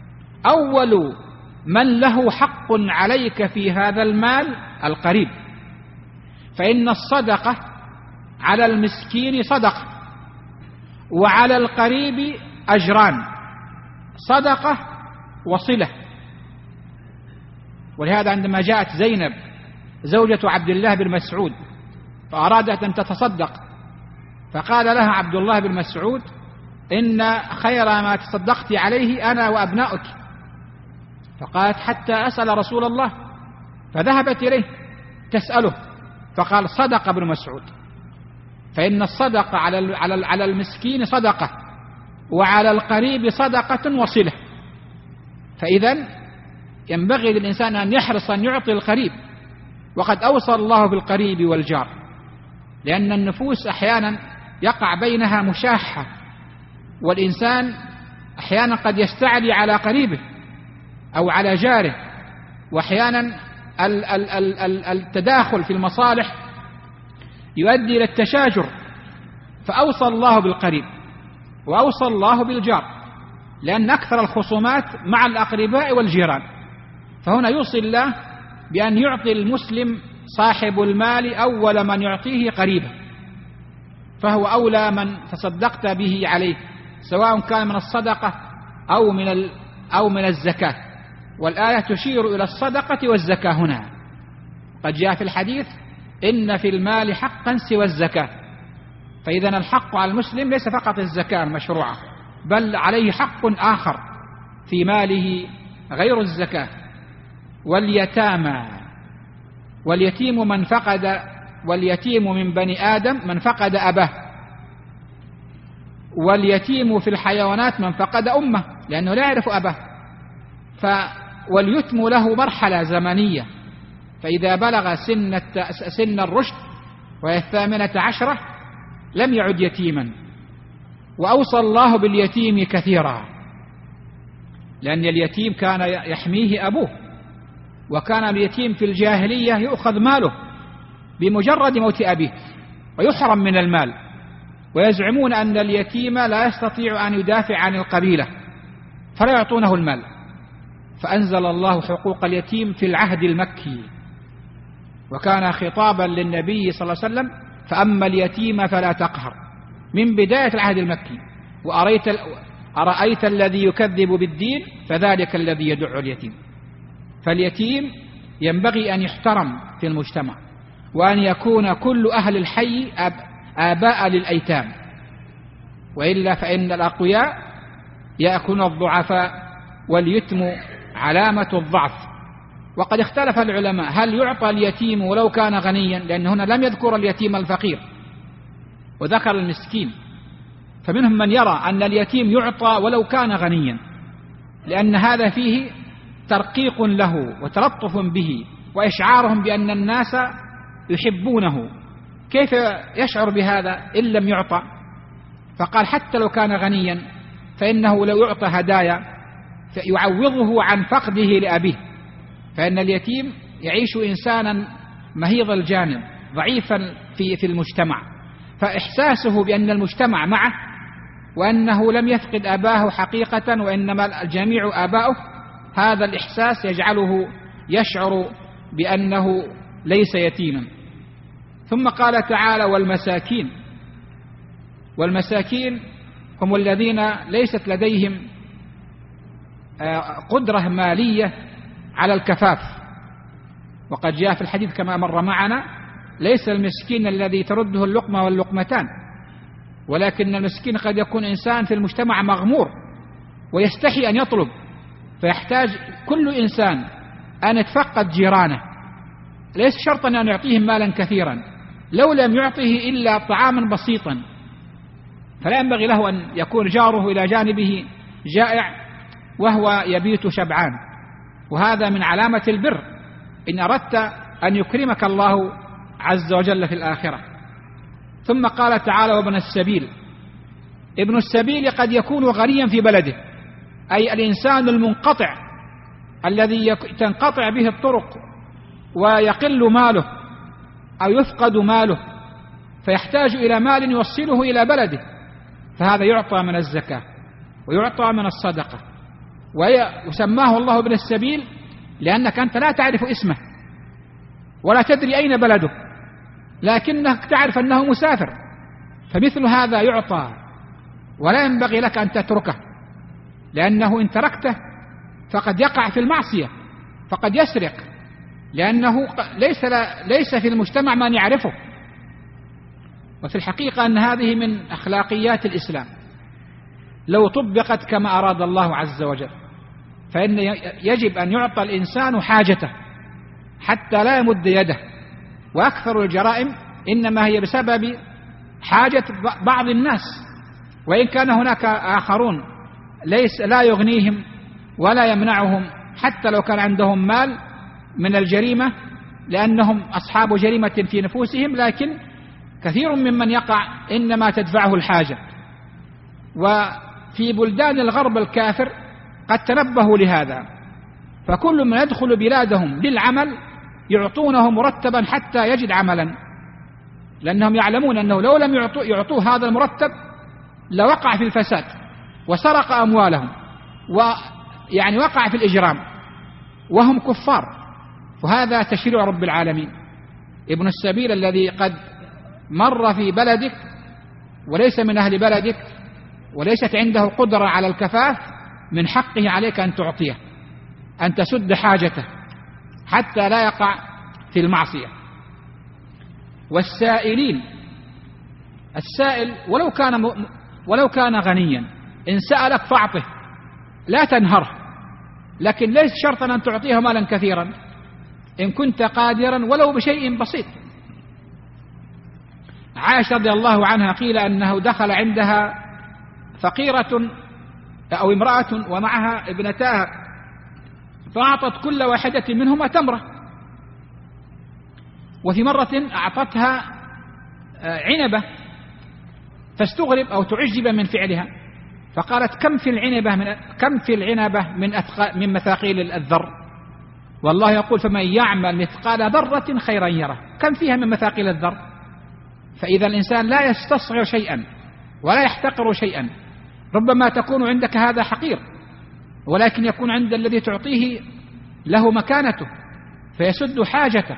أول من له حق عليك في هذا المال القريب، فإن الصدقة على المسكين صدقة وعلى القريب أجران، صدقة وصلة. ولهذا عندما جاءت زينب زوجة عبد الله بن مسعود فأرادت أن تتصدق، فقال لها عبد الله بن مسعود إن خير ما تصدقت عليه أنا وأبناؤك. فقالت حتى أسأل رسول الله، فذهبت إليه تسأله، فقال صدق ابن مسعود، فإن الصدقة على المسكين صدقة وعلى القريب صدقة وصلة. فإذا ينبغي للإنسان أن يحرص أن يعطي القريب، وقد أوصى الله بالقريب والجار، لأن النفوس أحيانا يقع بينها مشاحة، والإنسان أحيانا قد يستعلي على قريبه أو على جاره، وأحيانا التداخل في المصالح يؤدي إلى التشاجر، فأوصى الله بالقريب وأوصى الله بالجار، لأن أكثر الخصومات مع الأقرباء والجيران. فهنا يوصي الله بأن يعطي المسلم صاحب المال أول من يعطيه قريبه، فهو أولى من تصدقت به عليه، سواء كان من الصدقة أو من الزكاة. والآية تشير إلى الصدقة والزكاة هنا. قد جاء في الحديث إن في المال حقا سوى الزكاة، فإذا الحق على المسلم ليس فقط الزكاة المشروعة، بل عليه حق آخر في ماله غير الزكاة. واليتامى، واليتيم من بني آدم من فقد أباه، واليتيم في الحيوانات من فقد أمه لأنه لا يعرف أباه. واليتم له مرحلة زمنية، فإذا بلغ سن الرشد وهي 18 لم يعد يتيما. وأوصى الله باليتيم كثيرا، لأن اليتيم كان يحميه أبوه، وكان اليتيم في الجاهلية يؤخذ ماله بمجرد موت أبيه ويحرم من المال، ويزعمون أن اليتيم لا يستطيع أن يدافع عن القبيلة فلا يعطونه المال. فأنزل الله حقوق اليتيم في العهد المكي، وكان خطابا للنبي صلى الله عليه وسلم: فأما اليتيم فلا تقهر، من بداية العهد المكي. أرأيت الذي يكذب بالدين فذلك الذي يدع اليتيم. فاليتيم ينبغي أن يحترم في المجتمع، وأن يكون كل أهل الحي آباء للأيتام، وإلا فإن الأقوياء يأكلون الضعفاء، واليتم علامة الضعف. وقد اختلف العلماء هل يعطى اليتيم ولو كان غنيا، لأن هنا لم يذكر اليتيم الفقير وذكر المسكين، فمنهم من يرى أن اليتيم يعطى ولو كان غنيا، لأن هذا فيه ترقيق له وتلطف به وإشعارهم بأن الناس يحبونه. كيف يشعر بهذا إن لم يعطى؟ فقال حتى لو كان غنيا فإنه لو يعطى هدايا يعوضه عن فقده لأبيه، فإن اليتيم يعيش إنسانا مهيض الجانب ضعيفا في المجتمع، فإحساسه بأن المجتمع معه وأنه لم يفقد أباه حقيقة وإنما الجميع آباؤه، هذا الإحساس يجعله يشعر بأنه ليس يتيما. ثم قال تعالى: والمساكين هم الذين ليست لديهم قدرة مالية على الكفاف. وقد جاء في الحديث كما مر معنا: ليس المسكين الذي ترده اللقمة واللقمتان، ولكن المسكين قد يكون إنسان في المجتمع مغمور ويستحي أن يطلب، فيحتاج كل إنسان أن يتفقد جيرانه، ليس شرطا أن يعطيهم مالا كثيرا، لو لم يعطيه إلا طعاما بسيطا فلا ينبغي له أن يكون جاره إلى جانبه جائع وهو يبيت شبعان. وهذا من علامة البر إن أردت أن يكرمك الله عز وجل في الآخرة. ثم قال تعالى: وابن السبيل. ابن السبيل قد يكون غنيا في بلده، أي الإنسان المنقطع الذي تنقطع به الطرق ويقل ماله أو يفقد ماله، فيحتاج إلى مال يوصله إلى بلده، فهذا يعطى من الزكاة ويعطى من الصدقة. وسماه الله ابن السبيل لأنك أنت لا تعرف اسمه ولا تدري أين بلده، لكنك تعرف أنه مسافر، فمثل هذا يعطى، ولا ينبغي لك أن تتركه، لأنه إن تركته فقد يقع في المعصية، فقد يسرق، لأنه ليس في المجتمع من يعرفه. وفي الحقيقة أن هذه من أخلاقيات الإسلام لو طبقت كما أراد الله عز وجل، فإن يجب أن يعطى الإنسان حاجته حتى لا يمد يده. وأكثر الجرائم إنما هي بسبب حاجة بعض الناس، وإن كان هناك آخرون لا يغنيهم ولا يمنعهم حتى لو كان عندهم مال من الجريمة، لأنهم أصحاب جريمة في نفوسهم، لكن كثير ممن يقع إنما تدفعه الحاجة. في بلدان الغرب الكافر قد تنبهوا لهذا، فكل من يدخل بلادهم للعمل يعطونه مرتبا حتى يجد عملا، لأنهم يعلمون أنه لو لم يعطوه هذا المرتب لوقع في الفساد وسرق أموالهم ويعني وقع في الإجرام وهم كفار. وهذا تشريع رب العالمين. ابن السبيل الذي قد مر في بلدك وليس من أهل بلدك وليست عنده قدرة على الكفاف، من حقه عليك أن تعطيه، أن تسد حاجته حتى لا يقع في المعصية. والسائلين، السائل ولو كان غنيا إن سألك فأعطه، لا تنهره، لكن ليس شرطا أن تعطيه مالا كثيرا إن كنت قادرا ولو بشيء بسيط. عائشة رضي الله عنها قيل أنه دخل عندها فقيرة أو امرأة ومعها ابنتاها، فأعطت كل واحدة منهما تمرة، وفي مرة أعطتها عنبة فاستغرب أو تعجب من فعلها، فقالت كم في العنبة من مثاقيل الذر، والله يقول فمن يعمل مثقال ذرة خيرا يره، كم فيها من مثاقيل الذر. فإذا الإنسان لا يستصغر شيئا ولا يحتقر شيئا، ربما تكون عندك هذا حقير ولكن يكون عند الذي تعطيه له مكانته فيسد حاجته.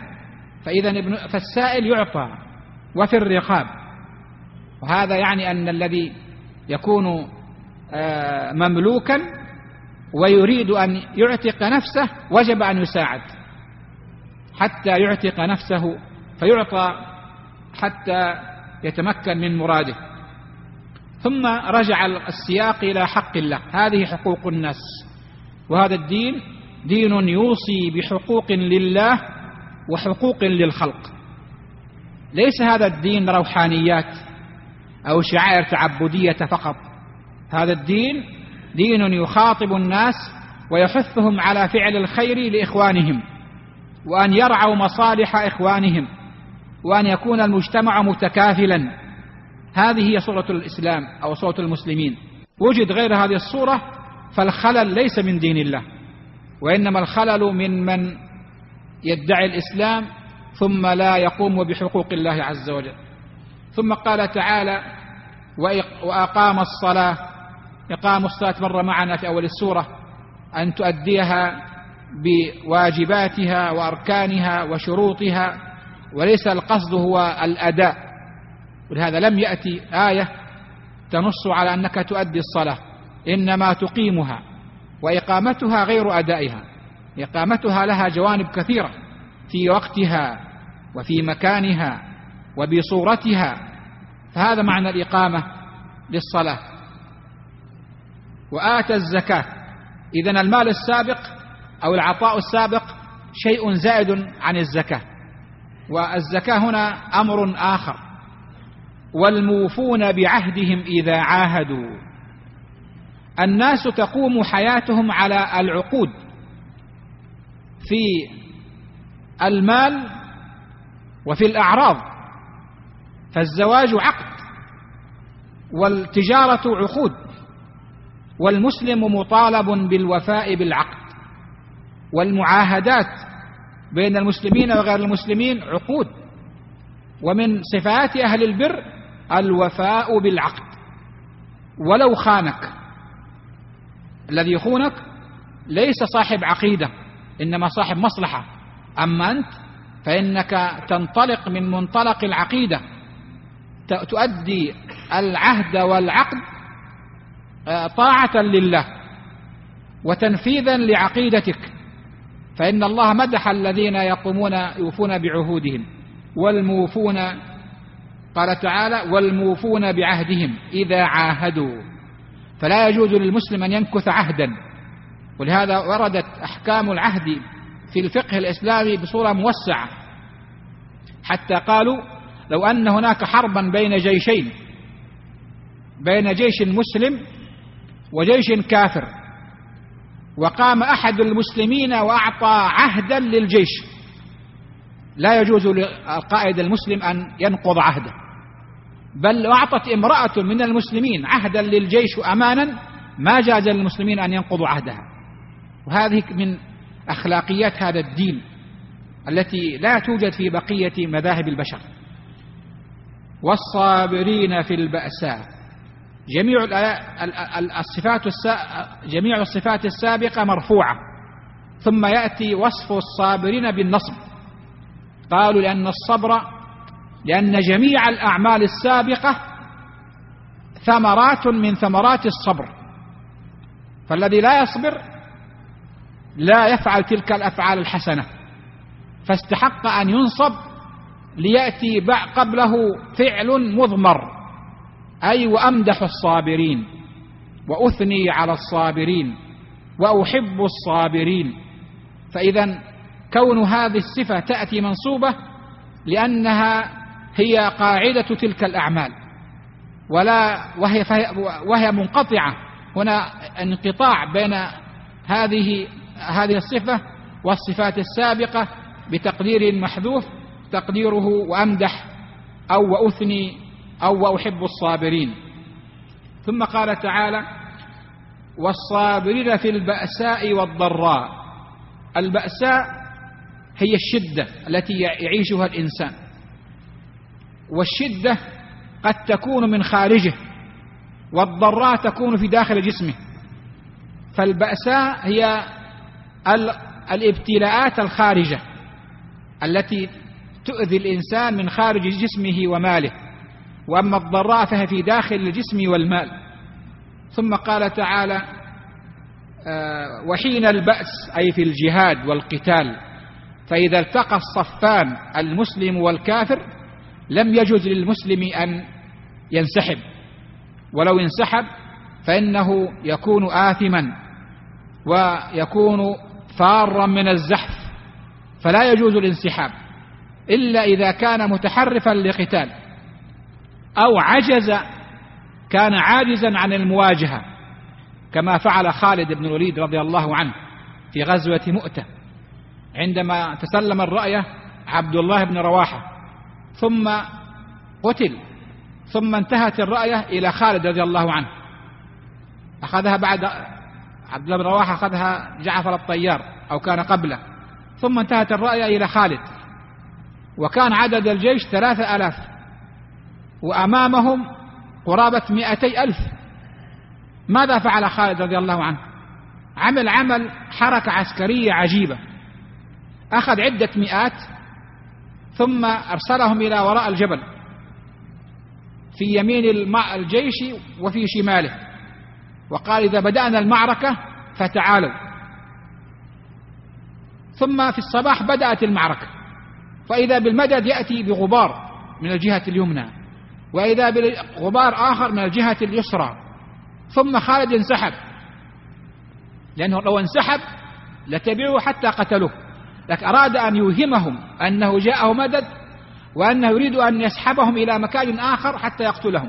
فالسائل يعطى وفي الرقاب، وهذا يعني أن الذي يكون مملوكا ويريد أن يعتق نفسه وجب أن يساعد حتى يعتق نفسه فيعطى حتى يتمكن من مراده. ثم رجع السياق إلى حق الله، هذه حقوق الناس، وهذا الدين دين يوصي بحقوق لله وحقوق للخلق. ليس هذا الدين روحانيات أو شعائر تعبدية فقط، هذا الدين دين يخاطب الناس ويحثهم على فعل الخير لإخوانهم وأن يرعوا مصالح إخوانهم وأن يكون المجتمع متكافلا. هذه هي صورة الإسلام أو صورة المسلمين. وجد غير هذه الصورة فالخلل ليس من دين الله، وإنما الخلل من يدعي الإسلام ثم لا يقوم بحقوق الله عز وجل. ثم قال تعالى وأقام الصلاة. إقام الصلاة مر معنا في أول السورة أن تؤديها بواجباتها وأركانها وشروطها، وليس القصد هو الأداء، ولهذا لم يأتي آية تنص على أنك تؤدي الصلاة، إنما تقيمها، وإقامتها غير أدائها. إقامتها لها جوانب كثيرة في وقتها وفي مكانها وبصورتها، فهذا معنى الإقامة للصلاة. وآتى الزكاة، إذن المال السابق أو العطاء السابق شيء زائد عن الزكاة، والزكاة هنا أمر آخر. والموفون بعهدهم إذا عاهدوا، الناس تقوم حياتهم على العقود في المال وفي الأعراض، فالزواج عقد والتجارة عقود، والمسلم مطالب بالوفاء بالعقد. والمعاهدات بين المسلمين وغير المسلمين عقود، ومن صفات أهل البر الوفاء بالعقد. ولو خانك، الذي يخونك ليس صاحب عقيدة إنما صاحب مصلحة، أما أنت فإنك تنطلق من منطلق العقيدة، تؤدي العهد والعقد طاعة لله وتنفيذا لعقيدتك، فإن الله مدح الذين يوفون بعهودهم. والموفون، قال تعالى والموفون بعهدهم إذا عاهدوا، فلا يجوز للمسلم أن ينكث عهدا. ولهذا وردت أحكام العهد في الفقه الإسلامي بصورة موسعة، حتى قالوا لو أن هناك حربا بين جيشين، بين جيش مسلم وجيش كافر، وقام أحد المسلمين وأعطى عهدا للجيش، لا يجوز للقائد المسلم أن ينقض عهده، بل أعطت امرأة من المسلمين عهدا للجيش وأمانا ما جاز للمسلمين أن ينقضوا عهدها. وهذه من أخلاقيات هذا الدين التي لا توجد في بقية مذاهب البشر. والصابرين في البأساء، جميع الصفات السابقة مرفوعة، ثم يأتي وصف الصابرين بالنصب. قالوا لأن جميع الأعمال السابقة ثمرات من ثمرات الصبر، فالذي لا يصبر لا يفعل تلك الأفعال الحسنة، فاستحق أن ينصب ليأتي قبله فعل مضمر، أي وأمدح الصابرين وأثني على الصابرين وأحب الصابرين. فإذا كون هذه الصفة تأتي منصوبة لأنها هي قاعدة تلك الأعمال، وهي منقطعة. هنا انقطاع بين هذه الصفة والصفات السابقة بتقدير محذوف، تقديره وأمدح أو وأثني أو وأحب الصابرين. ثم قال تعالى: والصابرين في البأساء والضراء. البأساء هي الشدة التي يعيشها الإنسان، والشدة قد تكون من خارجه، والضراء تكون في داخل جسمه. فالبأساء هي الابتلاءات الخارجة التي تؤذي الإنسان من خارج جسمه وماله، وأما الضراء فهي في داخل الجسم والمال. ثم قال تعالى: وحين البأس، أي في الجهاد والقتال، فإذا التقى الصفان المسلم والكافر لم يجوز للمسلم أن ينسحب، ولو انسحب فإنه يكون آثما ويكون فارا من الزحف، فلا يجوز الانسحاب إلا إذا كان متحرفا لقتال أو كان عاجزا عن المواجهة، كما فعل خالد بن الوليد رضي الله عنه في غزوة مؤتة عندما تسلم الرأية عبد الله بن رواحة ثم قتل، ثم انتهت الرأية إلى خالد رضي الله عنه، أخذها بعد عبد الله بن رواحة، أخذها جعفر الطيار أو كان قبله، ثم انتهت الرأية إلى خالد، وكان عدد الجيش 3000 وأمامهم قرابة 200,000. ماذا فعل خالد رضي الله عنه؟ عمل حركة عسكرية عجيبة، أخذ عدة مئات ثم أرسلهم إلى وراء الجبل في يمين الجيش وفي شماله، وقال: إذا بدأنا المعركة فتعالوا. ثم في الصباح بدأت المعركة، فإذا بالمدد يأتي بغبار من الجهة اليمنى، وإذا بغبار آخر من الجهة اليسرى. ثم خالد انسحب، لأنه لو انسحب لتبعوه حتى قتلوه، لكن أراد أن يوهمهم أنه جاءه مدد وأنه يريد أن يسحبهم إلى مكان آخر حتى يقتلهم،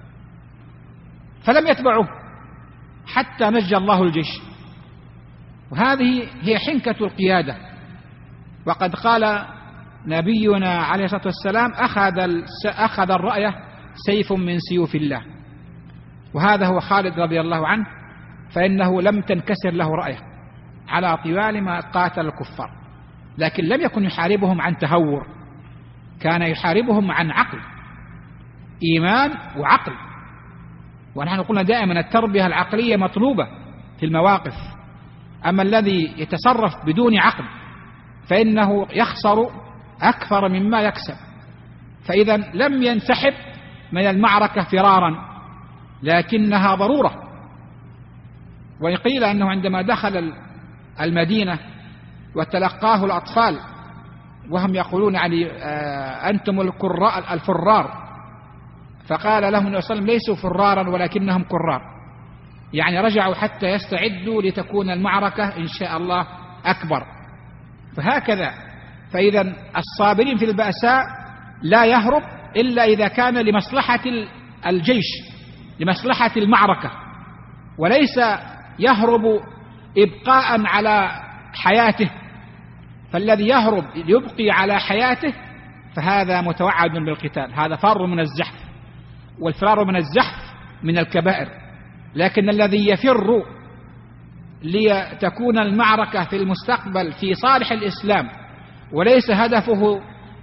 فلم يتبعوه حتى نجى الله الجيش. وهذه هي حنكة القيادة. وقد قال نبينا عليه الصلاة والسلام: أخذ الرأية سيف من سيوف الله. وهذا هو خالد رضي الله عنه، فإنه لم تنكسر له رأيه على طوال ما قاتل الكفار، لكن لم يكن يحاربهم عن تهور، كان يحاربهم عن عقل، إيمان وعقل. ونحن قلنا دائما التربية العقلية مطلوبة في المواقف، أما الذي يتصرف بدون عقل فإنه يخسر أكثر مما يكسب. فإذا لم ينسحب من المعركة فرارا، لكنها ضرورة. وقيل أنه عندما دخل المدينة وتلقاه الأطفال وهم يقولون يعني أنتم الفرار، فقال لهم النبي صلى الله عليه وسلم: ليسوا فرارا ولكنهم كرار، يعني رجعوا حتى يستعدوا لتكون المعركة إن شاء الله أكبر. فهكذا، فإذا الصابرين في البأساء لا يهرب إلا إذا كان لمصلحة الجيش، لمصلحة المعركة، وليس يهرب إبقاء على حياته. فالذي يهرب يبقي على حياته فهذا متوعد بالقتال، هذا فار من الزحف. والفرار من الزحف من الكبائر. لكن الذي يفر لتكون المعركة في المستقبل في صالح الإسلام وليس هدفه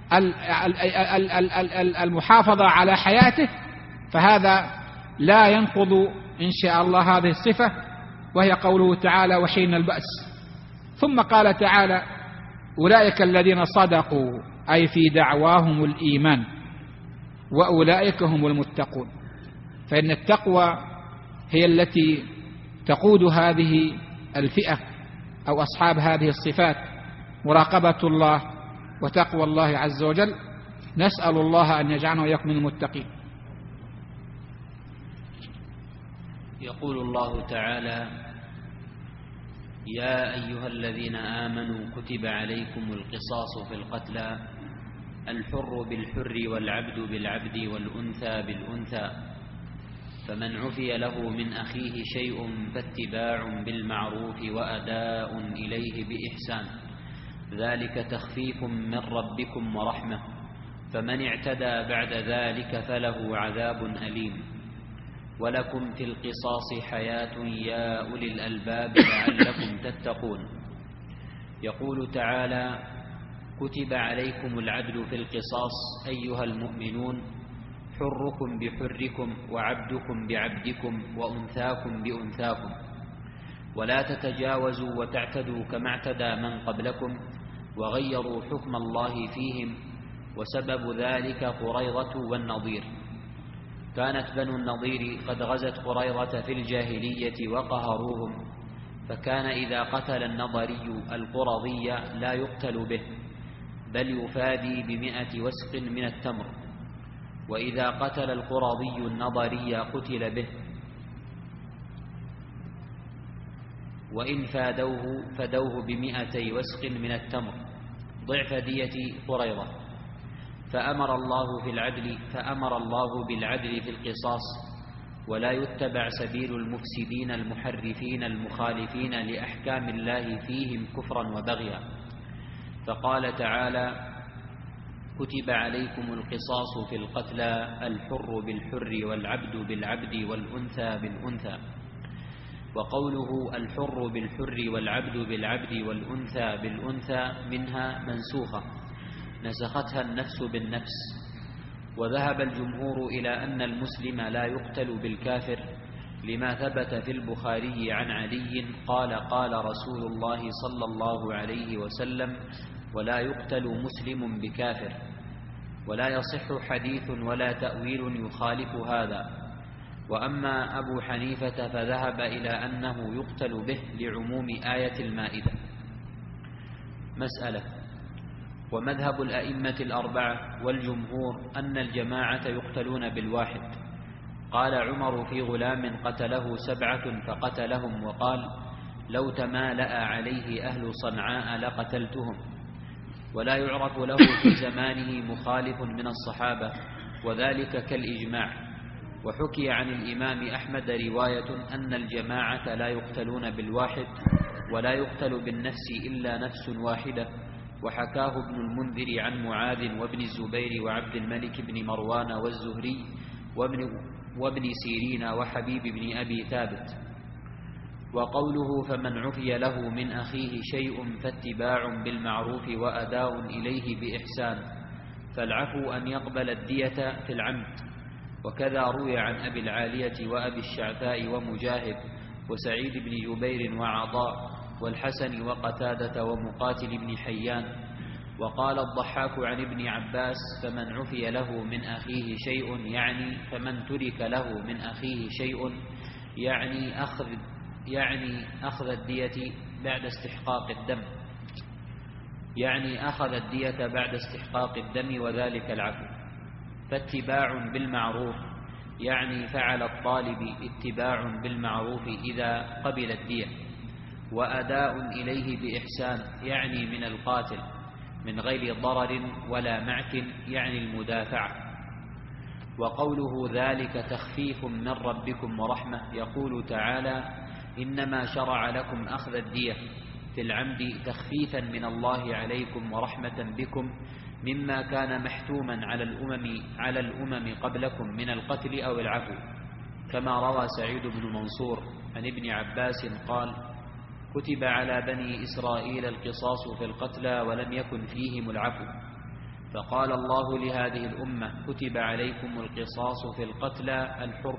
المحافظة على حياته، فهذا لا ينقض إن شاء الله هذه الصفة، وهي قوله تعالى: وحين البأس. ثم قال تعالى: أولئك الذين صدقوا، أي في دعواهم الإيمان، وأولئك هم المتقون. فإن التقوى هي التي تقود هذه الفئة أو أصحاب هذه الصفات، مراقبة الله وتقوى الله عز وجل. نسأل الله أن يجعلنا وإياكم من المتقين. يقول الله تعالى: يا أيها الذين آمنوا كتب عليكم القصاص في القتلى، الحر بالحر والعبد بالعبد والأنثى بالأنثى، فمن عفي له من أخيه شيء فاتباع بالمعروف وأداء إليه بإحسان، ذلك تخفيف من ربكم ورحمة، فمن اعتدى بعد ذلك فله عذاب أليم. ولكم في القصاص حياة يا أولي الألباب لعلكم تتقون. يقول تعالى: كتب عليكم العدل في القصاص أيها المؤمنون، حركم بحركم وعبدكم بعبدكم وأنثاكم بأنثاكم، ولا تتجاوزوا وتعتدوا كما اعتدى من قبلكم وغيروا حكم الله فيهم، وسبب ذلك قريظة والنضير. كانت بنو النضير قد غزت قريظة في الجاهلية وقهروهم، فكان إذا قتل النضري القرظي لا يقتل به، بل يفادي ب100 وسق من التمر، وإذا قتل القرظي النضري قتل به، وإن فدوه ب200 وسق من التمر ضعف دية قريظة. فأمر الله بالعدل في القصاص، ولا يتبع سبيل المفسدين المحرفين المخالفين لأحكام الله فيهم كفرا وبغيا. فقال تعالى: كتب عليكم القصاص في القتلى، الحر بالحر والعبد بالعبد والأنثى بالأنثى. وقوله الحر بالحر والعبد بالعبد والأنثى بالأنثى منها منسوخة، نسختها النفس بالنفس. وذهب الجمهور إلى أن المسلم لا يقتل بالكافر، لما ثبت في البخاري عن علي قال: قال رسول الله صلى الله عليه وسلم: ولا يقتل مسلم بكافر. ولا يصح حديث ولا تأويل يخالف هذا. وأما أبو حنيفة فذهب إلى أنه يقتل به لعموم آية المائدة. مسألة: ومذهب الأئمة الأربعة والجمهور أن الجماعة يقتلون بالواحد. قال عمر في غلام قتله 7 فقتلهم، وقال: لو تمالأ عليه أهل صنعاء لقتلتهم. ولا يعرف له في زمانه مخالف من الصحابة، وذلك كالإجماع. وحكي عن الإمام أحمد رواية أن الجماعة لا يقتلون بالواحد، ولا يقتل بالنفس إلا نفس واحدة. وحكاه ابن المنذر عن معاذ وابن الزبير وعبد الملك بن مروان والزهري وابن سيرين وحبيب بن أبي ثابت. وقوله: فمن عفي له من أخيه شيء فاتباع بالمعروف وأداء إليه بإحسان، فالعفو أن يقبل الدية في العمد. وكذا روي عن أبي العالية وأبي الشعثاء ومجاهد وسعيد بن جبير وعطاء والحسن وقتادة ومقاتل بن حيان. وقال الضحاك عن ابن عباس: فمن عفي له من أخيه شيء، يعني فمن ترك له من أخيه شيء، يعني أخذ الدية بعد استحقاق الدم، بعد استحقاق الدم، وذلك العفو. فاتباع بالمعروف يعني فعل الطالب اتباع بالمعروف إذا قبل الدية. وأداء إليه بإحسان يعني من القاتل من غير ضرر ولا معك، يعني المدافعة. وقوله: ذلك تخفيف من ربكم ورحمة، يقول تعالى: إنما شرع لكم أخذ الدية في العمد تخفيفا من الله عليكم ورحمة بكم، مما كان محتوما على الأمم قبلكم من القتل أو العفو، كما روى سعيد بن منصور عن ابن عباس قال: كتب على بني إسرائيل القصاص في القتلى ولم يكن فيهم العفو، فقال الله لهذه الأمة: كتب عليكم القصاص في القتلى،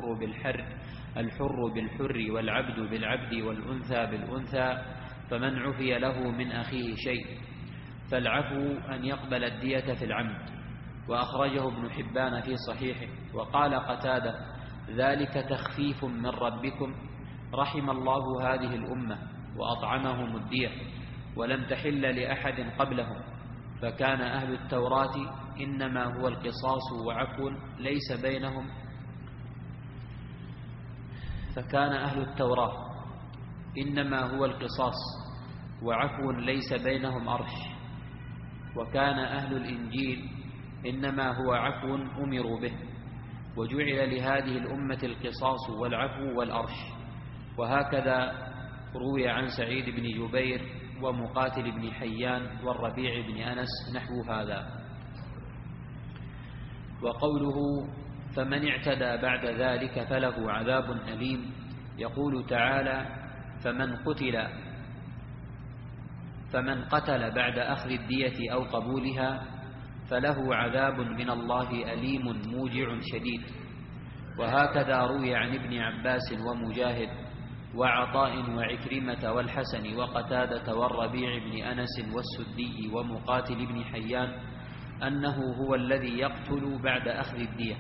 الحر بالحر والعبد بالعبد والأنثى بالأنثى، فمن عفي له من أخيه شيء فالعفو أن يقبل الدية في العمد. وأخرجه ابن حبان في صحيحه. وقال قتادة: ذلك تخفيف من ربكم، رحم الله هذه الأمة وأطعمهم الدية، ولم تحل لأحد قبلهم، فكان أهل التوراة إنما هو القصاص وعفو ليس بينهم أرش، وكان أهل الإنجيل إنما هو عفو أمروا به، وجعل لهذه الأمة القصاص والعفو والأرش. وهكذا روي عن سعيد بن جبير ومقاتل بن حيان والربيع بن أنس نحو هذا. وقوله: فمن اعتدى بعد ذلك فله عذاب أليم، يقول تعالى: فمن قتل بعد أخذ الدية أو قبولها فله عذاب من الله أليم موجع شديد. وهكذا روي عن ابن عباس ومجاهد وعطاء وعكرمة والحسن وقتادة والربيع بن أنس والسدي ومقاتل بن حيان أنه هو الذي يقتل بعد أخذ الدية.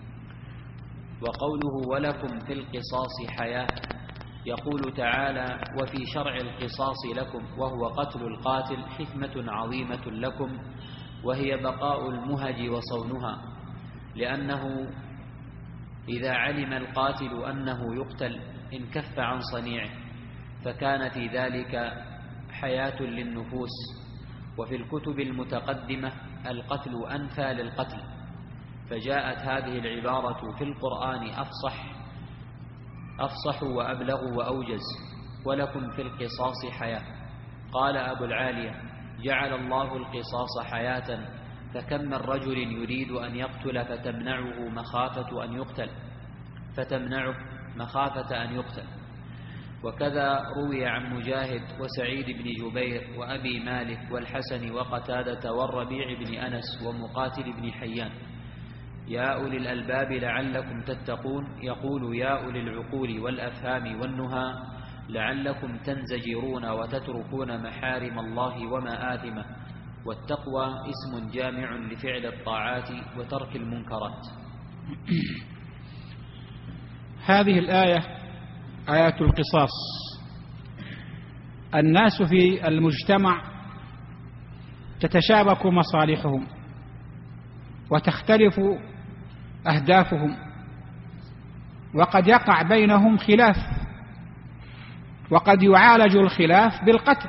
وقوله: ولكم في القصاص حياة، يقول تعالى: وفي شرع القصاص لكم، وهو قتل القاتل حكمة عظيمة لكم، وهي بقاء المهج وصونها، لأنه إذا علم القاتل أنه يقتل انكف عن صنيعه، فكان في ذلك حياة للنفوس. وفي الكتب المتقدمة القتل أنفى للقتل، فجاءت هذه العبارة في القرآن أفصح وأبلغ وأوجز: ولكم في القصاص حياة. قال أبو العالية: جعل الله القصاص حياة، فكم من رجل يريد أن يقتل فتمنعه مخافة أن يقتل. وكذا روي عن مجاهد وسعيد بن جبير وأبي مالك والحسن وقتادة والربيع بن أنس ومقاتل بن حيان: يا أولي الألباب لعلكم تتقون، يقول: يا أولي العقول والأفهام والنهى لعلكم تنزجرون وتتركون محارم الله ومآثمه. والتقوى اسم جامع لفعل الطاعات وترك المنكرات. هذه الآية آية القصاص. الناس في المجتمع تتشابك مصالحهم وتختلف أهدافهم، وقد يقع بينهم خلاف، وقد يعالج الخلاف بالقتل.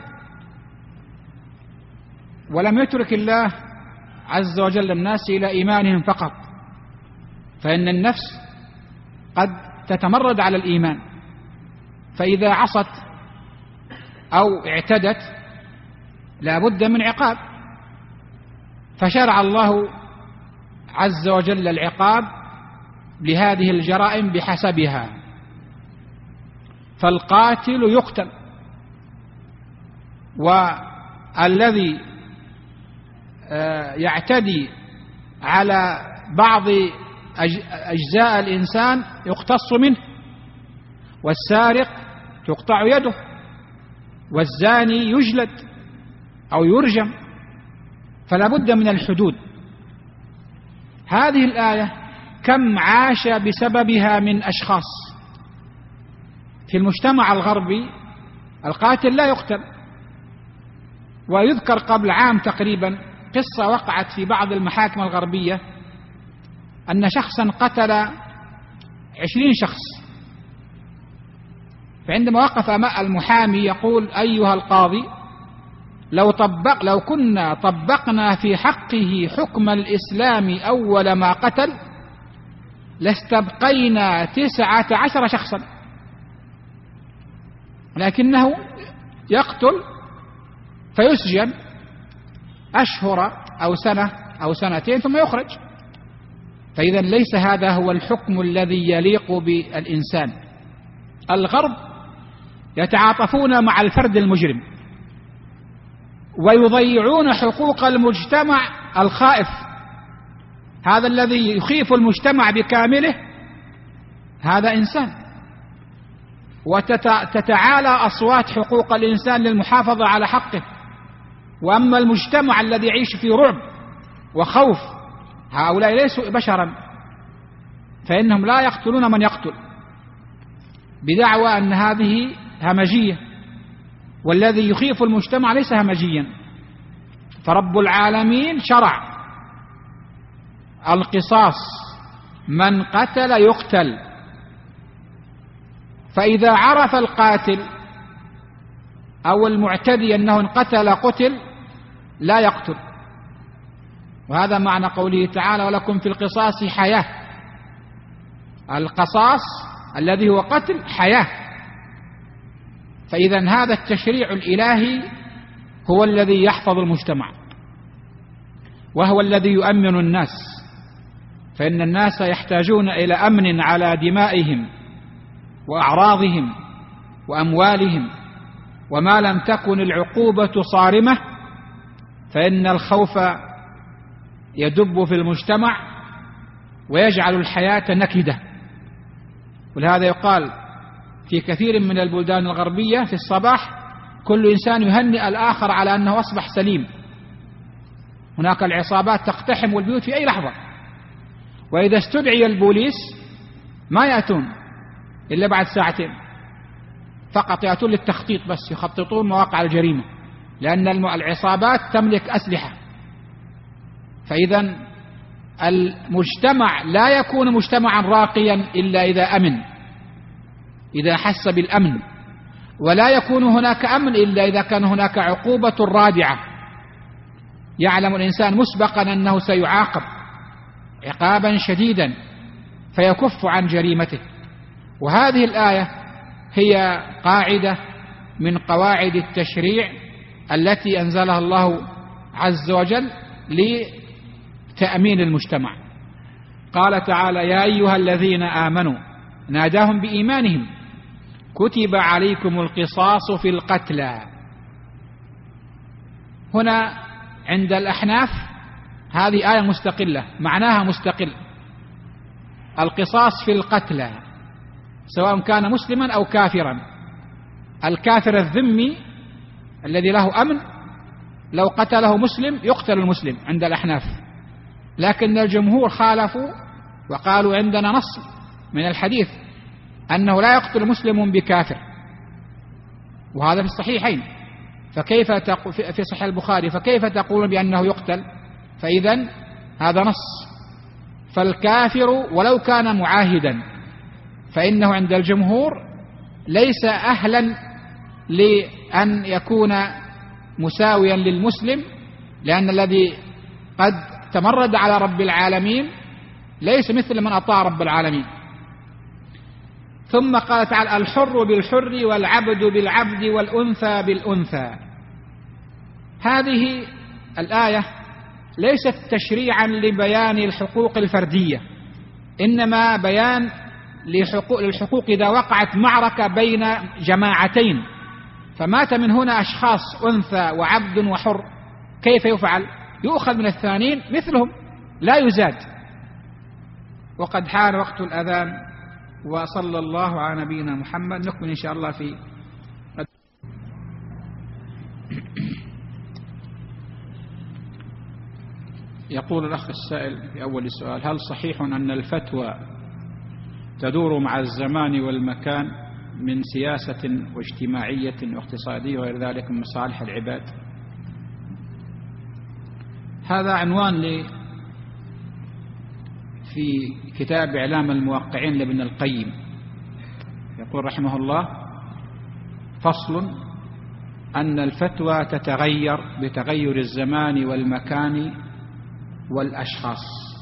ولم يترك الله عز وجل الناس إلى إيمانهم فقط، فإن النفس قد تتمرد على الإيمان، فإذا عصت أو اعتدت لا بد من عقاب، فشرع الله عز وجل العقاب لهذه الجرائم بحسبها. فالقاتل يقتل، والذي يعتدي على بعض أجزاء الإنسان يقتص منه، والسارق تقطع يده، والزاني يجلد أو يرجم، فلا بد من الحدود. هذه الآية كم عاش بسببها من أشخاص. في المجتمع الغربي القاتل لا يقتل، ويذكر قبل عام تقريبا قصة وقعت في بعض المحاكم الغربية أن شخصا قتل 20 شخص، فعندما وقف أمام المحامي يقول: أيها القاضي، لو كنا طبقنا في حقه حكم الإسلام أول ما قتل لاستبقينا 19 شخصا، لكنه يقتل فيسجن أشهر أو سنة أو سنتين ثم يخرج. فإذا ليس هذا هو الحكم الذي يليق بالإنسان. الغرب يتعاطفون مع الفرد المجرم ويضيعون حقوق المجتمع الخائف، هذا الذي يخيف المجتمع بكامله هذا إنسان، وتتعالى أصوات حقوق الإنسان للمحافظة على حقه. وأما المجتمع الذي يعيش في رعب وخوف، هؤلاء ليسوا بشرا، فإنهم لا يقتلون من يقتل بدعوى أن هذه همجية، والذي يخيف المجتمع ليس همجيا. فرب العالمين شرع القصاص، من قتل يقتل، فإذا عرف القاتل أو المعتدي أنه إن قتل قتل لا يقتل. وهذا معنى قوله تعالى ولكم في القصاص حياة. القصاص الذي هو قتل حياة. فإذا هذا التشريع الإلهي هو الذي يحفظ المجتمع، وهو الذي يؤمن الناس، فإن الناس يحتاجون إلى أمن على دمائهم وأعراضهم وأموالهم. وما لم تكن العقوبة صارمة فإن الخوف يدب في المجتمع ويجعل الحياة نكدة. ولهذا يقال في كثير من البلدان الغربية في الصباح كل إنسان يهنئ الآخر على أنه أصبح سليم. هناك العصابات تقتحم البيوت في أي لحظة، وإذا استدعي البوليس ما يأتون إلا بعد ساعتين فقط، يأتون للتخطيط بس، يخططون مواقع الجريمة، لأن العصابات تملك أسلحة. فإذا المجتمع لا يكون مجتمعا راقيا إلا إذا أمن، إذا حس بالأمن، ولا يكون هناك أمن إلا إذا كان هناك عقوبة رادعة يعلم الإنسان مسبقا أنه سيعاقب عقابا شديدا فيكف عن جريمته. وهذه الآية هي قاعدة من قواعد التشريع التي أنزلها الله عز وجل لتأمين المجتمع. قال تعالى يا أيها الذين آمنوا، ناداهم بإيمانهم، كتب عليكم القصاص في القتلى. هنا عند الأحناف هذه آية مستقلة، معناها مستقل. القصاص في القتلى سواء كان مسلما أو كافرا. الكافر الذمي الذي له أمن لو قتله مسلم يقتل المسلم عند الأحناف، لكن الجمهور خالفوا وقالوا عندنا نص من الحديث أنه لا يقتل مسلم بكافر، وهذا في الصحيحين، فكيف في صحيح البخاري، فكيف تقولون بأنه يقتل؟ فإذن هذا نص. فالكافر ولو كان معاهدا فإنه عند الجمهور ليس أهلا لأن يكون مساويا للمسلم، لأن الذي قد تمرد على رب العالمين ليس مثل من أطاع رب العالمين. ثم قال تعالى الحر بالحر والعبد بالعبد والأنثى بالأنثى. هذه الآية ليست تشريعا لبيان الحقوق الفردية، إنما بيان للحقوق إذا وقعت معركة بين جماعتين فمات من هنا أشخاص أنثى وعبد وحر، كيف يفعل؟ يؤخذ من الثانيين مثلهم لا يزاد. وقد حان وقت الأذان، وصلى الله على نبينا محمد. نكمل إن شاء الله في يقول الأخ السائل في أول السؤال: هل صحيح أن الفتوى تدور مع الزمان والمكان من سياسة واجتماعية واقتصادية وغير ذلك من مصالح العباد؟ هذا عنوان في كتاب إعلام الموقعين لابن القيم، يقول رحمه الله: فصل: أن الفتوى تتغير بتغير الزمان والمكان والأشخاص،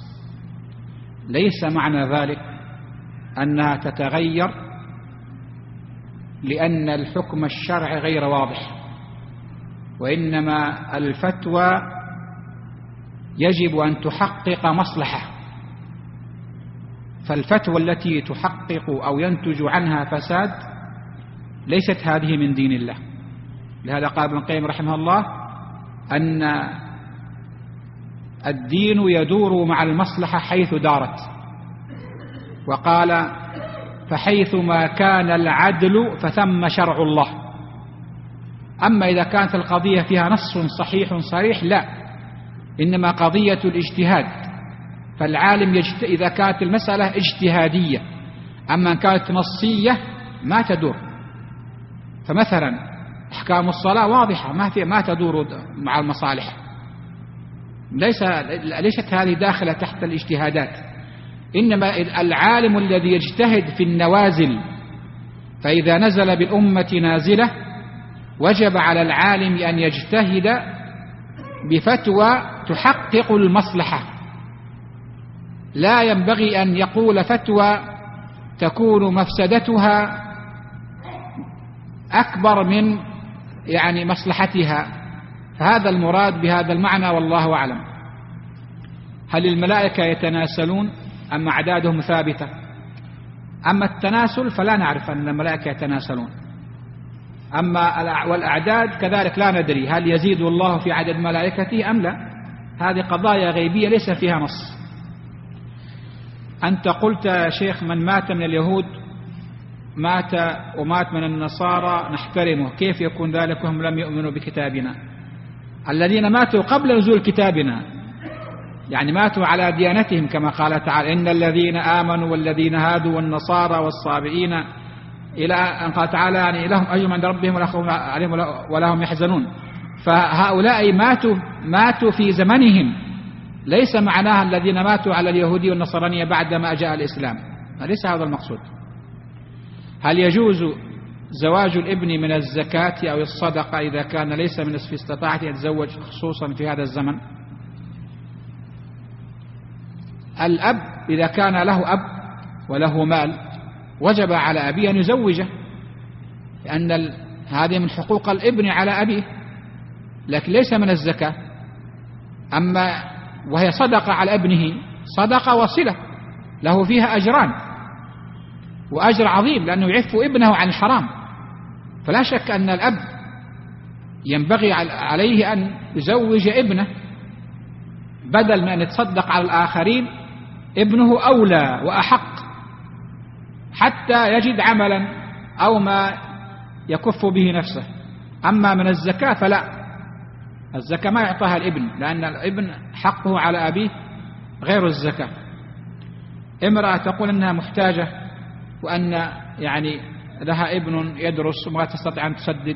ليس معنى ذلك أنها تتغير لأن الحكم الشرعي غير واضح، وإنما الفتوى يجب أن تحقق مصلحة، فالفتوى التي تحقق أو ينتج عنها فساد ليست هذه من دين الله. لهذا قال ابن القيم رحمه الله أن الدين يدور مع المصلحة حيث دارت، وقال فحيثما كان العدل فثم شرع الله. أما إذا كانت القضية فيها نص صحيح صريح لا، إنما قضية الاجتهاد، فالعالم إذا كانت المسألة اجتهادية، أما إن كانت نصية ما تدور. فمثلا أحكام الصلاة واضحة ما تدور مع المصالح، ليست هذه داخلة تحت الاجتهادات، إنما العالم الذي يجتهد في النوازل، فإذا نزل بالأمة نازلة وجب على العالم أن يجتهد بفتوى تحقق المصلحة، لا ينبغي أن يقول فتوى تكون مفسدتها أكبر من مصلحتها. فهذا المراد بهذا المعنى والله أعلم. هل الملائكة يتناسلون أم أعدادهم ثابتة؟ أما التناسل فلا نعرف أن الملائكة يتناسلون، أما والأعداد كذلك لا ندري هل يزيد الله في عدد ملائكته أم لا. هذه قضايا غيبية ليس فيها نص. أنت قلت يا شيخ من مات من اليهود مات ومات من النصارى نحترمه، كيف يكون ذلك وهم لم يؤمنوا بكتابنا؟ الذين ماتوا قبل نزول كتابنا، ماتوا على ديانتهم كما قال تعالى إن الذين آمنوا والذين هادوا والنصارى والصابئين إلى أن قال تعالى لهم أجر عند ربهم ولا خوف عليهم ولا هم يحزنون. فهؤلاء ماتوا في زمنهم، ليس معناها الذين ماتوا على اليهودية والنصرانية بعدما جاء الإسلام، ليس هذا المقصود. هل يجوز زواج الابن من الزكاة أو الصدقة إذا كان ليس من في استطاعته يتزوج خصوصا في هذا الزمن؟ الأب إذا كان له أب وله مال وجب على أبيه أن يزوجه، لأن هذه من حقوق الابن على أبيه، لكن ليس من الزكاة. أما وهي صدقة على ابنه، صدقة وصلة له فيها أجران، وأجر عظيم لأنه يعف ابنه عن الحرام. فلا شك أن الأب ينبغي عليه أن يزوج ابنه، بدل من أن يتصدق على الآخرين ابنه أولى وأحق حتى يجد عملا أو ما يكف به نفسه. أما من الزكاة فلا، الزكاة ما يعطاها الابن، لأن الابن حقه على أبيه غير الزكاة. امرأة تقول أنها محتاجة وأن لها ابن يدرس وما تستطيع أن تسدد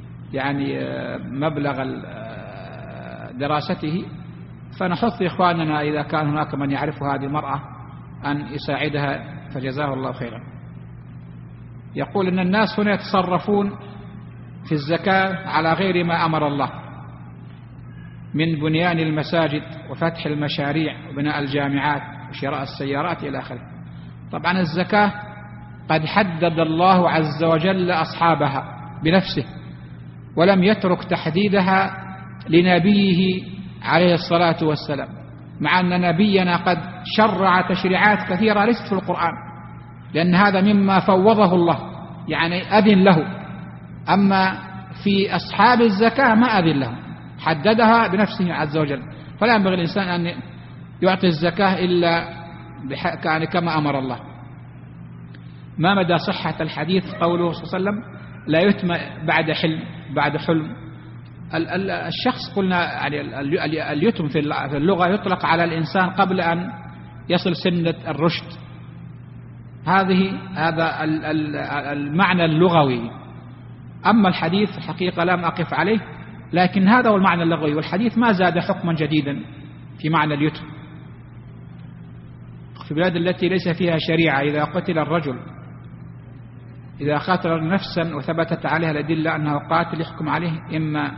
مبلغ دراسته، فنحث إخواننا إذا كان هناك من يعرف هذه المرأة أن يساعدها فجزاه الله خيرا. يقول أن الناس هنا يتصرفون في الزكاة على غير ما أمر الله، من بنيان المساجد وفتح المشاريع وبناء الجامعات وشراء السيارات إلى آخره. طبعا الزكاة قد حدد الله عز وجل أصحابها بنفسه، ولم يترك تحديدها لنبيه عليه الصلاة والسلام، مع أن نبينا قد شرع تشريعات كثيرة ليست في القرآن، لأن هذا مما فوضه الله أذن له. أما في أصحاب الزكاة ما أذن له، حددها بنفسه عز وجل. فلا ينبغي الإنسان أن يعطي الزكاة إلا كما أمر الله. ما مدى صحة الحديث قوله صلى الله عليه وسلم لا يتم بعد حلم؟ الشخص قلنا اليتم في اللغة يطلق على الإنسان قبل أن يصل سن الرشد، هذا المعنى اللغوي. أما الحديث حقيقة لم أقف عليه، لكن هذا هو المعنى اللغوي، والحديث ما زاد حكما جديدا في معنى اليتم. في البلاد التي ليس فيها شريعة إذا قتل الرجل إذا قتل نفسا وثبتت عليها الأدلة أنه قاتل يحكم عليه إما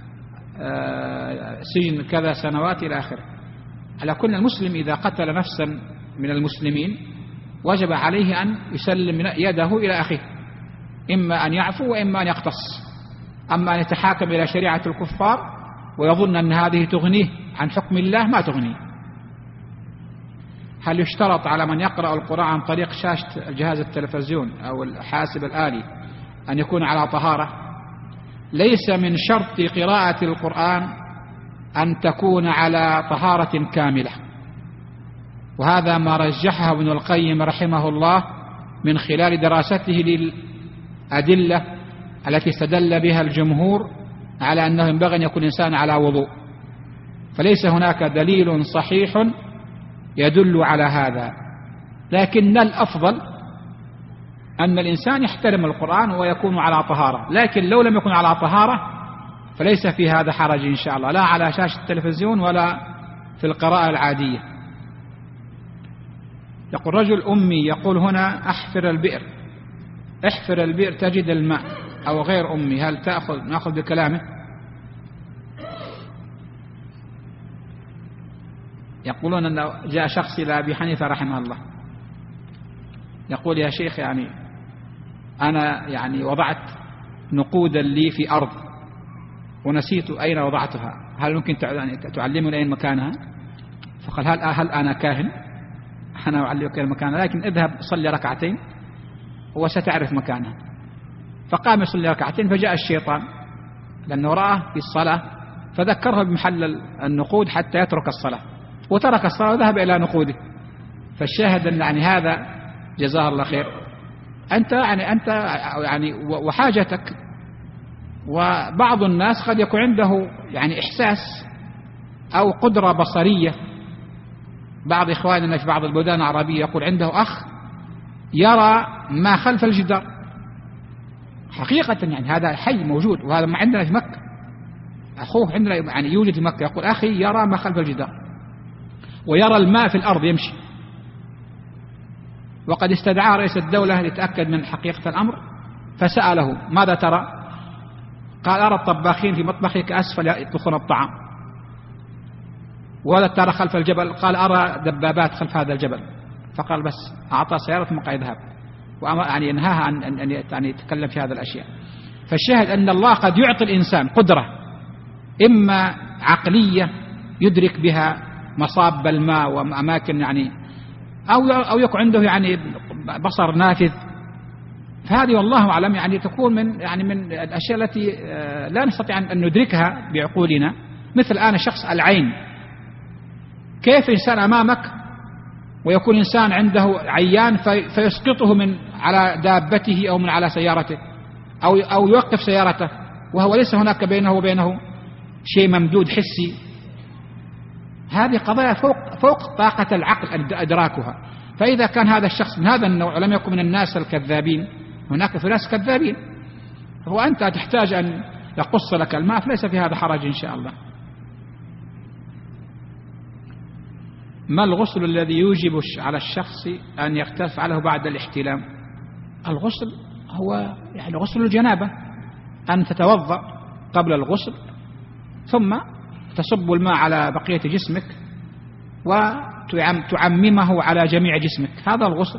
سجن كذا سنوات إلى آخره. على كل المسلم إذا قتل نفسا من المسلمين وجب عليه أن يسلم يده إلى أخيه، إما أن يعفو وإما أن يقتص. أما أن يتحاكم إلى شريعة الكفار ويظن أن هذه تغنيه عن حكم الله ما تغني. هل يشترط على من يقرأ القرآن عن طريق شاشة جهاز التلفزيون أو الحاسب الآلي أن يكون على طهارة؟ ليس من شرط قراءة القرآن أن تكون على طهارة كاملة، وهذا ما رجحه ابن القيم رحمه الله من خلال دراسته للأدلة التي استدل بها الجمهور على أنه ينبغي أن يكون الإنسان على وضوء، فليس هناك دليل صحيح يدل على هذا. لكن الأفضل أن الإنسان يحترم القرآن ويكون على طهارة، لكن لو لم يكن على طهارة فليس في هذا حرج إن شاء الله، لا على شاشة التلفزيون ولا في القراءة العادية. يقول رجل أمي يقول هنا أحفر البئر، احفر البئر تجد الماء، أو غير أمي، هل نأخذ بكلامه؟ يقولون أن جاء شخص إلى أبي حنيفة رحمه الله يقول يا شيخ يعني أنا يعني وضعت نقودا لي في أرض ونسيت أين وضعتها، هل ممكن تعلمني أين مكانها؟ فقال هل أنا كاهن؟ أنا أعلمك أين مكانها، لكن اذهب صلي ركعتين وستعرف مكانها. فقام يصلي ركعتين، فجاء الشيطان لأنه رآه في الصلاة فذكره بمحل النقود حتى يترك الصلاة، وترك الصلاة وذهب إلى نقوده. فالشاهد أن يعني هذا جزاه الله خير، أنت يعني وحاجتك. وبعض الناس قد يكون عنده يعني إحساس أو قدرة بصرية. بعض إخواننا في بعض البلدان العربية يقول عنده أخ يرى ما خلف الجدار حقيقة، يعني هذا حي موجود، وهذا ما عندنا في مكة، أخوه عندنا يعني يوجد في مكة، يقول أخي يرى ما خلف الجدار ويرى الماء في الأرض يمشي. وقد استدعى رئيس الدولة ليتأكد من حقيقة الأمر، فسأله ماذا ترى؟ قال أرى الطباخين في مطبخك أسفل يطبخون الطعام. ولا ترى خلف الجبل؟ قال أرى دبابات خلف هذا الجبل. فقال بس، أعطى سيارة ثم قال اذهب، يعني ينهاها عن أن يتكلم في هذه الأشياء. فالشاهد أن الله قد يعطي الإنسان قدرة إما عقلية يدرك بها مصاب الماء وأماكن يعني، أو يكون عنده يعني بصر نافذ. فهذه والله أعلم يعني تكون من الأشياء التي لا نستطيع أن ندركها بعقولنا. مثل الآن شخص العين، كيف إنسان أمامك ويكون إنسان عنده عيان فيسقطه من على دابته أو من على سيارته أو يوقف سيارته وهو ليس هناك بينه وبينه شيء ممدود حسي. هذه قضايا فوق طاقة العقل إدراكها. فإذا كان هذا الشخص من هذا النوع ولم يكن من الناس الكذابين، هناك في ناس كذابين، فهو أنت تحتاج أن يقص لك الماء، فليس في هذا حرج إن شاء الله. ما الغسل الذي يوجب على الشخص أن يفعله بعد الاحتلام؟ الغسل هو يعني غسل الجنابة، أن تتوضأ قبل الغسل ثم تصب الماء على بقية جسمك وتعممه على جميع جسمك، هذا الغسل.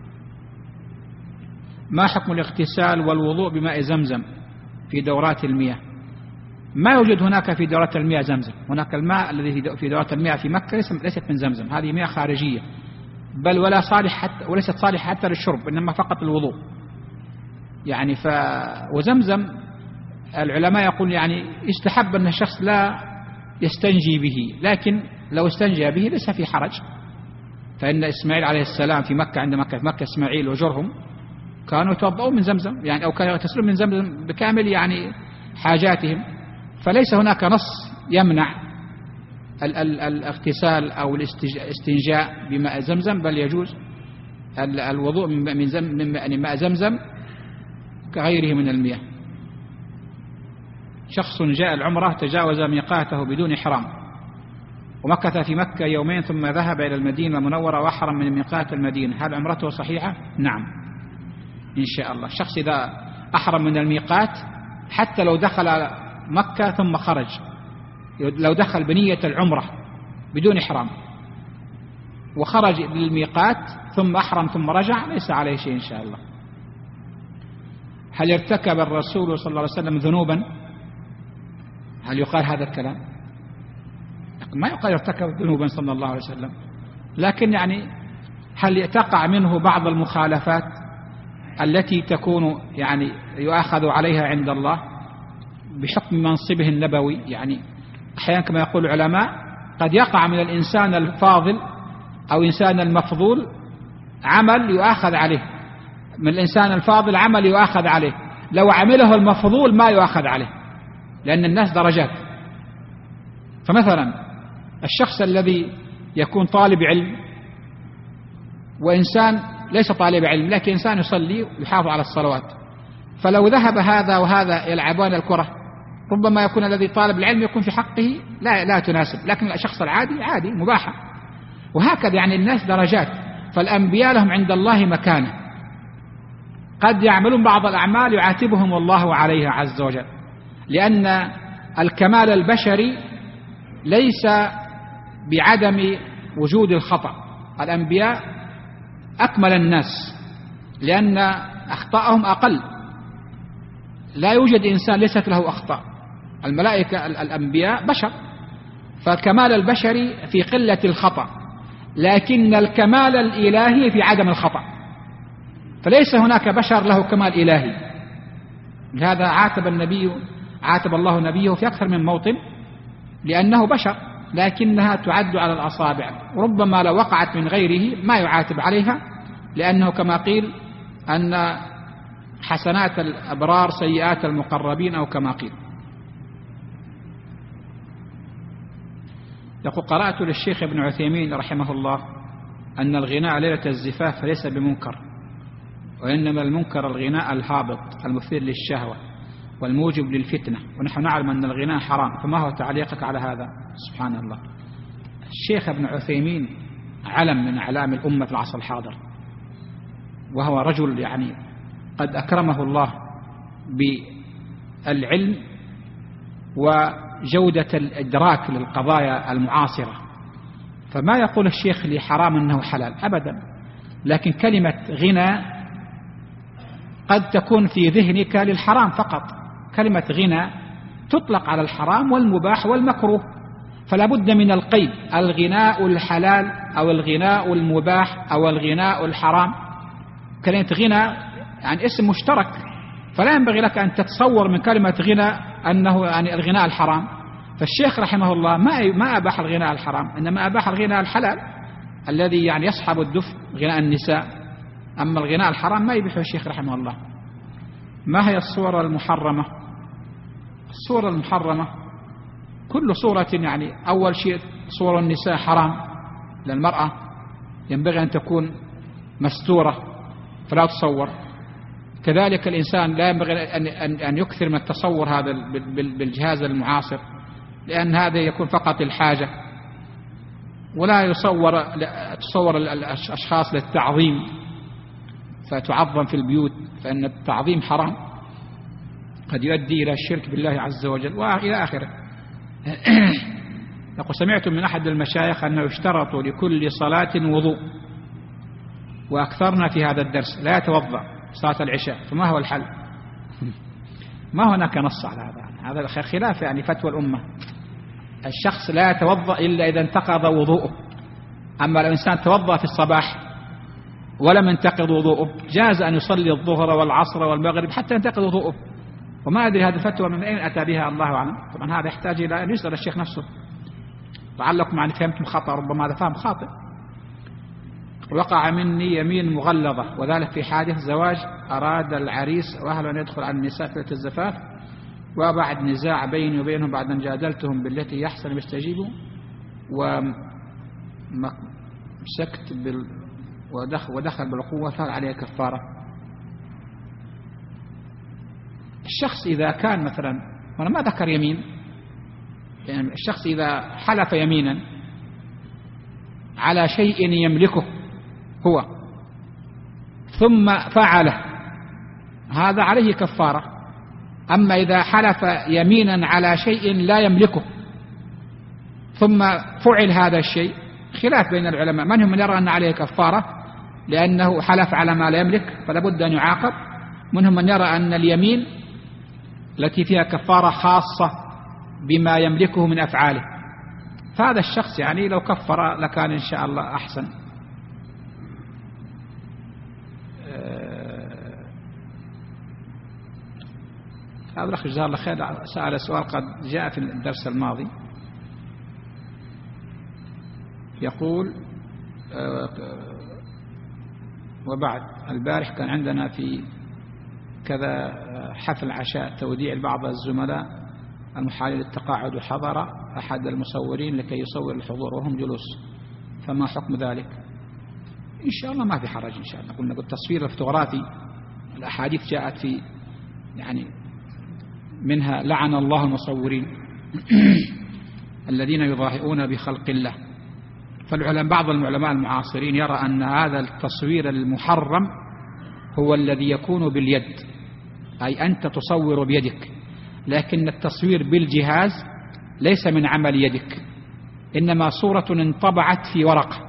ما حكم الاغتسال والوضوء بماء زمزم في دورات المياه؟ ما يوجد هناك في دورات المياه زمزم، هناك الماء الذي في دورات المياه في مكة ليست من زمزم، هذه مياه خارجية، بل وليست صالحة حتى للشرب، إنما فقط الوضوء يعني. وزمزم العلماء يقول يعني يستحب أن الشخص لا يستنجي به، لكن لو استنجى به ليس في حرج. فإن إسماعيل عليه السلام في مكة، عندما كان في مكة إسماعيل وجرهم كانوا يتوضؤون من زمزم يعني، أو كانوا يغتسلون من زمزم بكامل يعني حاجاتهم. فليس هناك نص يمنع الاغتسال أو الاستنجاء بماء زمزم، بل يجوز الوضوء من ماء زمزم كغيره من المياه. شخص جاء العمرة تجاوز ميقاته بدون إحرام ومكث في مكة يومين ثم ذهب إلى المدينة المنورة وأحرم من ميقات المدينة، هل عمرته صحيحة؟ نعم إن شاء الله. الشخص إذا أحرم من الميقات حتى لو دخل مكة ثم خرج، لو دخل بنية العمرة بدون إحرام وخرج للميقات ثم أحرم ثم رجع ليس عليه شيء إن شاء الله. هل ارتكب الرسول صلى الله عليه وسلم ذنوبا؟ هل يقال هذا الكلام؟ ما يقال ارتكب ذنوبا صلى الله عليه وسلم، لكن يعني هل تقع منه بعض المخالفات التي تكون يعني يؤاخذ عليها عند الله بحكم منصبه النبوي؟ يعني أحيانا كما يقول العلماء قد يقع من الإنسان الفاضل أو إنسان المفضول عمل يؤاخذ عليه، من الإنسان الفاضل عمل يؤاخذ عليه، لو عمله المفضول ما يؤاخذ عليه، لأن الناس درجات. فمثلا الشخص الذي يكون طالب علم وإنسان ليس طالب علم لكن إنسان يصلي ويحافظ على الصلوات، فلو ذهب هذا وهذا يلعبون الكرة ربما يكون الذي طالب العلم يكون في حقه لا تناسب، لكن الشخص العادي عادي مباحة. وهكذا يعني الناس درجات، فالأنبياء لهم عند الله مكانة، قد يعملون بعض الأعمال يعاتبهم الله عليها عز وجل، لأن الكمال البشري ليس بعدم وجود الخطأ. الأنبياء أكمل الناس لأن أخطاءهم أقل، لا يوجد إنسان ليست له أخطاء. الملائكة الأنبياء بشر، فالكمال البشري في قلة الخطأ، لكن الكمال الإلهي في عدم الخطأ، فليس هناك بشر له كمال إلهي. لهذا عاتب الله نبيه في أكثر من موطن لأنه بشر، لكنها تعد على الأصابع، وربما لو وقعت من غيره ما يعاتب عليها، لأنه كما قيل أن حسنات الأبرار سيئات المقربين أو كما قيل. يقول قرأت للشيخ ابن عثيمين رحمه الله أن الغناء ليلة الزفاف ليس بمنكر، وإنما المنكر الغناء الهابط المثير للشهوة والموجب للفتنة، ونحن نعلم أن الغناء حرام، فما هو تعليقك على هذا؟ سبحان الله. الشيخ ابن عثيمين علم من أعلام الأمة في العصر الحاضر، وهو رجل يعني قد أكرمه الله بالعلم وجودة الإدراك للقضايا المعاصرة، فما يقول الشيخ لي حرام أنه حلال أبدا، لكن كلمة غنى قد تكون في ذهنك للحرام فقط. كلمة غنى تطلق على الحرام والمباح والمكروه، فلا بد من القيد، الغناء الحلال أو الغناء المباح أو الغناء الحرام. كلمة غنى يعني اسم مشترك، فلا ينبغي لك أن تتصور من كلمة غنى أنه يعني الغناء الحرام. فالشيخ رحمه الله ما أباح الغناء الحرام، إنما أباح الغناء الحلال الذي يعني يصحب الدف، غناء النساء. أما الغناء الحرام ما يبيحه الشيخ رحمه الله. ما هي الصورة المحرمة؟ الصورة المحرمة كل صورة، يعني أول شيء صور النساء حرام، للمرأة ينبغي أن تكون مستورة فلا تصور. كذلك الإنسان لا ينبغي أن يكثر من التصور هذا بالجهاز المعاصر، لأن هذا يكون فقط الحاجة، ولا تصور الأشخاص للتعظيم فتعظم في البيوت، فإن التعظيم حرام قد يؤدي إلى الشرك بالله عز وجل وإلى آخره. يقول سمعت من أحد المشايخ أنه يشترط لكل صلاة وضوء، وأكثرنا في هذا الدرس لا يتوضأ صلاة العشاء، فما هو الحل؟ ما هناك نص على هذا خلاف يعني فتوى الأمة. الشخص لا يتوضأ إلا إذا انتقض وضوءه، أما لو إنسان توضأ في الصباح ولم ينتقض وضوءه جاز أن يصلي الظهر والعصر والمغرب حتى ينتقض وضوءه. وما أدري هذه الفتوى من أين أتى بها، الله أعلم. طبعا هذا يحتاج إلى أن يسأل الشيخ نفسه، لعلكم يعني فهمتم خطأ، ربما هذا فهم خاطئ. وقع مني يمين مغلظة، وذلك في حادث زواج أراد العريس وأهله أن يدخل على النساء في الزفاف، وبعد نزاع بيني وبينهم بعد أن جادلتهم بالتي يحسن يستجيبوا ومسكت ودخل بالقوة، فهل عليه كفارة؟ الشخص إذا كان مثلا، وأنا ما ذكر يمين، يعني الشخص إذا حلف يمينا على شيء يملكه هو ثم فعله هذا عليه كفارة. أما إذا حلف يمينا على شيء لا يملكه ثم فعل هذا الشيء، خلاف بين العلماء، منهم من يرى أن عليه كفارة لأنه حلف على ما لا يملك فلا بد أن يعاقب، منهم من يرى أن اليمين التي فيها كفارة خاصة بما يملكه من أفعاله، فهذا الشخص يعني لو كفر لكان إن شاء الله أحسن. هذا الأخ جزاه الله خير سأل سؤال قد جاء في الدرس الماضي، يقول: وبعد البارح كان عندنا في كذا حفل عشاء توديع لبعض الزملاء المحالين للتقاعد، وحضر أحد المصورين لكي يصور الحضور وهم جلوس، فما حكم ذلك؟ إن شاء الله ما في حرج إن شاء الله. قلنا التصوير الفوتوغرافي الأحاديث جاءت في يعني منها لعن الله المصورين الذين يضاهئون بخلق الله. فالعلماء بعض العلماء المعاصرين يرى أن هذا التصوير المحرم هو الذي يكون باليد، أي أنت تصور بيدك، لكن التصوير بالجهاز ليس من عمل يدك، إنما صورة انطبعت في ورقة،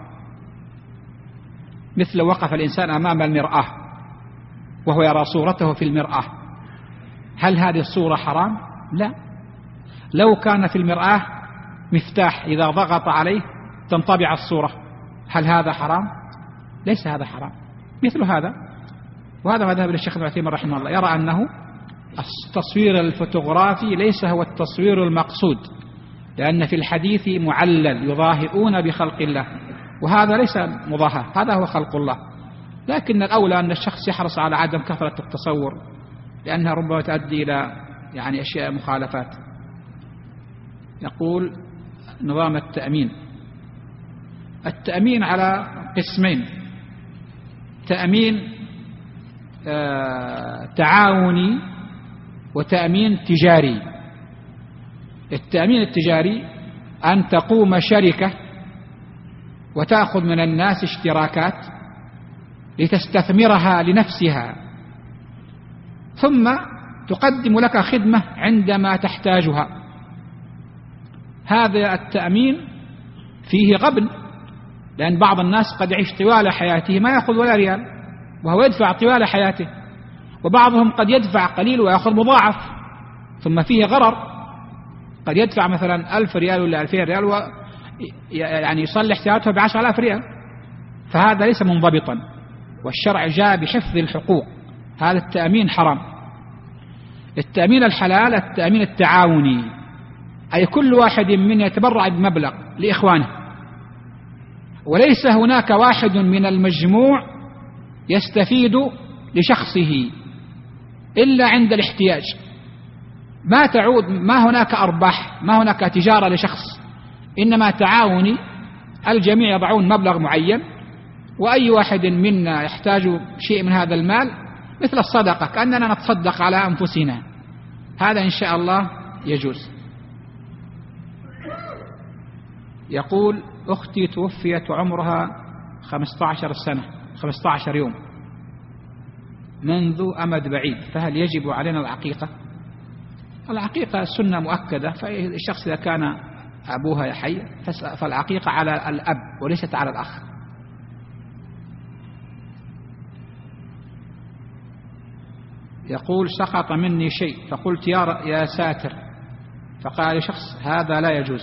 مثل وقف الإنسان أمام المرآة وهو يرى صورته في المرآة. هل هذه الصورة حرام؟ لا. لو كان في المرآة مفتاح إذا ضغط عليه تنطبع الصورة، هل هذا حرام؟ ليس هذا حرام. مثل هذا، وهذا ما ذهب للشيخ ابن عثيمين رحمه الله، يرى أنه التصوير الفوتوغرافي ليس هو التصوير المقصود، لأن في الحديث معلل يضاهئون بخلق الله، وهذا ليس مضاهاة، هذا هو خلق الله. لكن الأولى أن الشخص يحرص على عدم كثرة التصور، لأنها ربما تؤدي إلى يعني أشياء مخالفات. يقول: نظام التأمين على قسمين: تأمين تعاوني وتأمين تجاري. التأمين التجاري أن تقوم شركة وتأخذ من الناس اشتراكات لتستثمرها لنفسها، ثم تقدم لك خدمة عندما تحتاجها. هذا التأمين فيه غبن، لأن بعض الناس قد يعيش طوال حياته ما يأخذ ولا ريال وهو يدفع طوال حياته، وبعضهم قد يدفع قليل ويأخذ مضاعف، ثم فيه غرر، قد يدفع مثلا 1000 ريال ولا 2000 ريال يعني يصلح احتياجاته ب10,000 ريال، فهذا ليس منضبطا، والشرع جاء بحفظ الحقوق. هذا التأمين حرام. التأمين الحلال التأمين التعاوني، أي كل واحد من يتبرع بمبلغ لإخوانه، وليس هناك واحد من المجموع يستفيد لشخصه إلا عند الاحتياج، ما هناك أرباح، ما هناك تجارة لشخص، إنما تعاوني، الجميع يضعون مبلغ معين، وأي واحد منا يحتاج شيء من هذا المال مثل الصدقة، كأننا نتصدق على أنفسنا، هذا إن شاء الله يجوز. يقول: أختي توفيت وعمرها 15 سنة 15 يوم منذ أمد بعيد، فهل يجب علينا العقيقة؟ العقيقة سنة مؤكدة، فالشخص إذا كان أبوها حي فالعقيقة على الأب وليست على الأخ. يقول: سقط مني شيء فقلت يا ساتر، فقال لي شخص: هذا لا يجوز.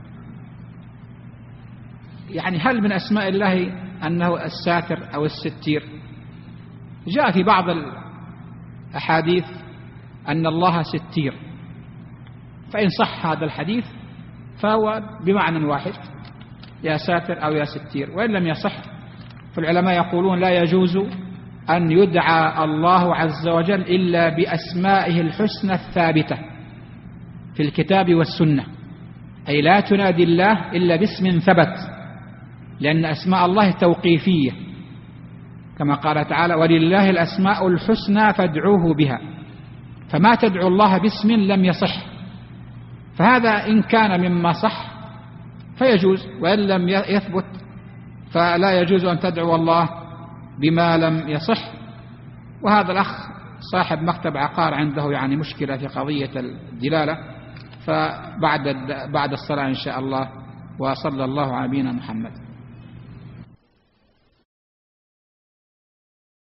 يعني هل من أسماء الله أنه الساتر أو الستير؟ جاء في بعض الأحاديث أن الله ستير، فإن صح هذا الحديث فهو بمعنى واحد، يا ساتر أو يا ستير. وإن لم يصح فالعلماء يقولون لا يجوز أن يدعى الله عز وجل إلا بأسمائه الحسنى الثابتة في الكتاب والسنة، أي لا تنادي الله إلا باسم ثبت، لأن أسماء الله توقيفية، كما قال تعالى: ولله الأسماء الحسنى فادعوه بها، فما تدعو الله باسم لم يصح. فهذا إن كان مما صح فيجوز، وإن لم يثبت فلا يجوز أن تدعو الله بما لم يصح. وهذا الأخ صاحب مكتب عقار عنده يعني مشكلة في قضية الدلالة، فبعد الصلاة إن شاء الله. وصلى الله على نبينا محمد.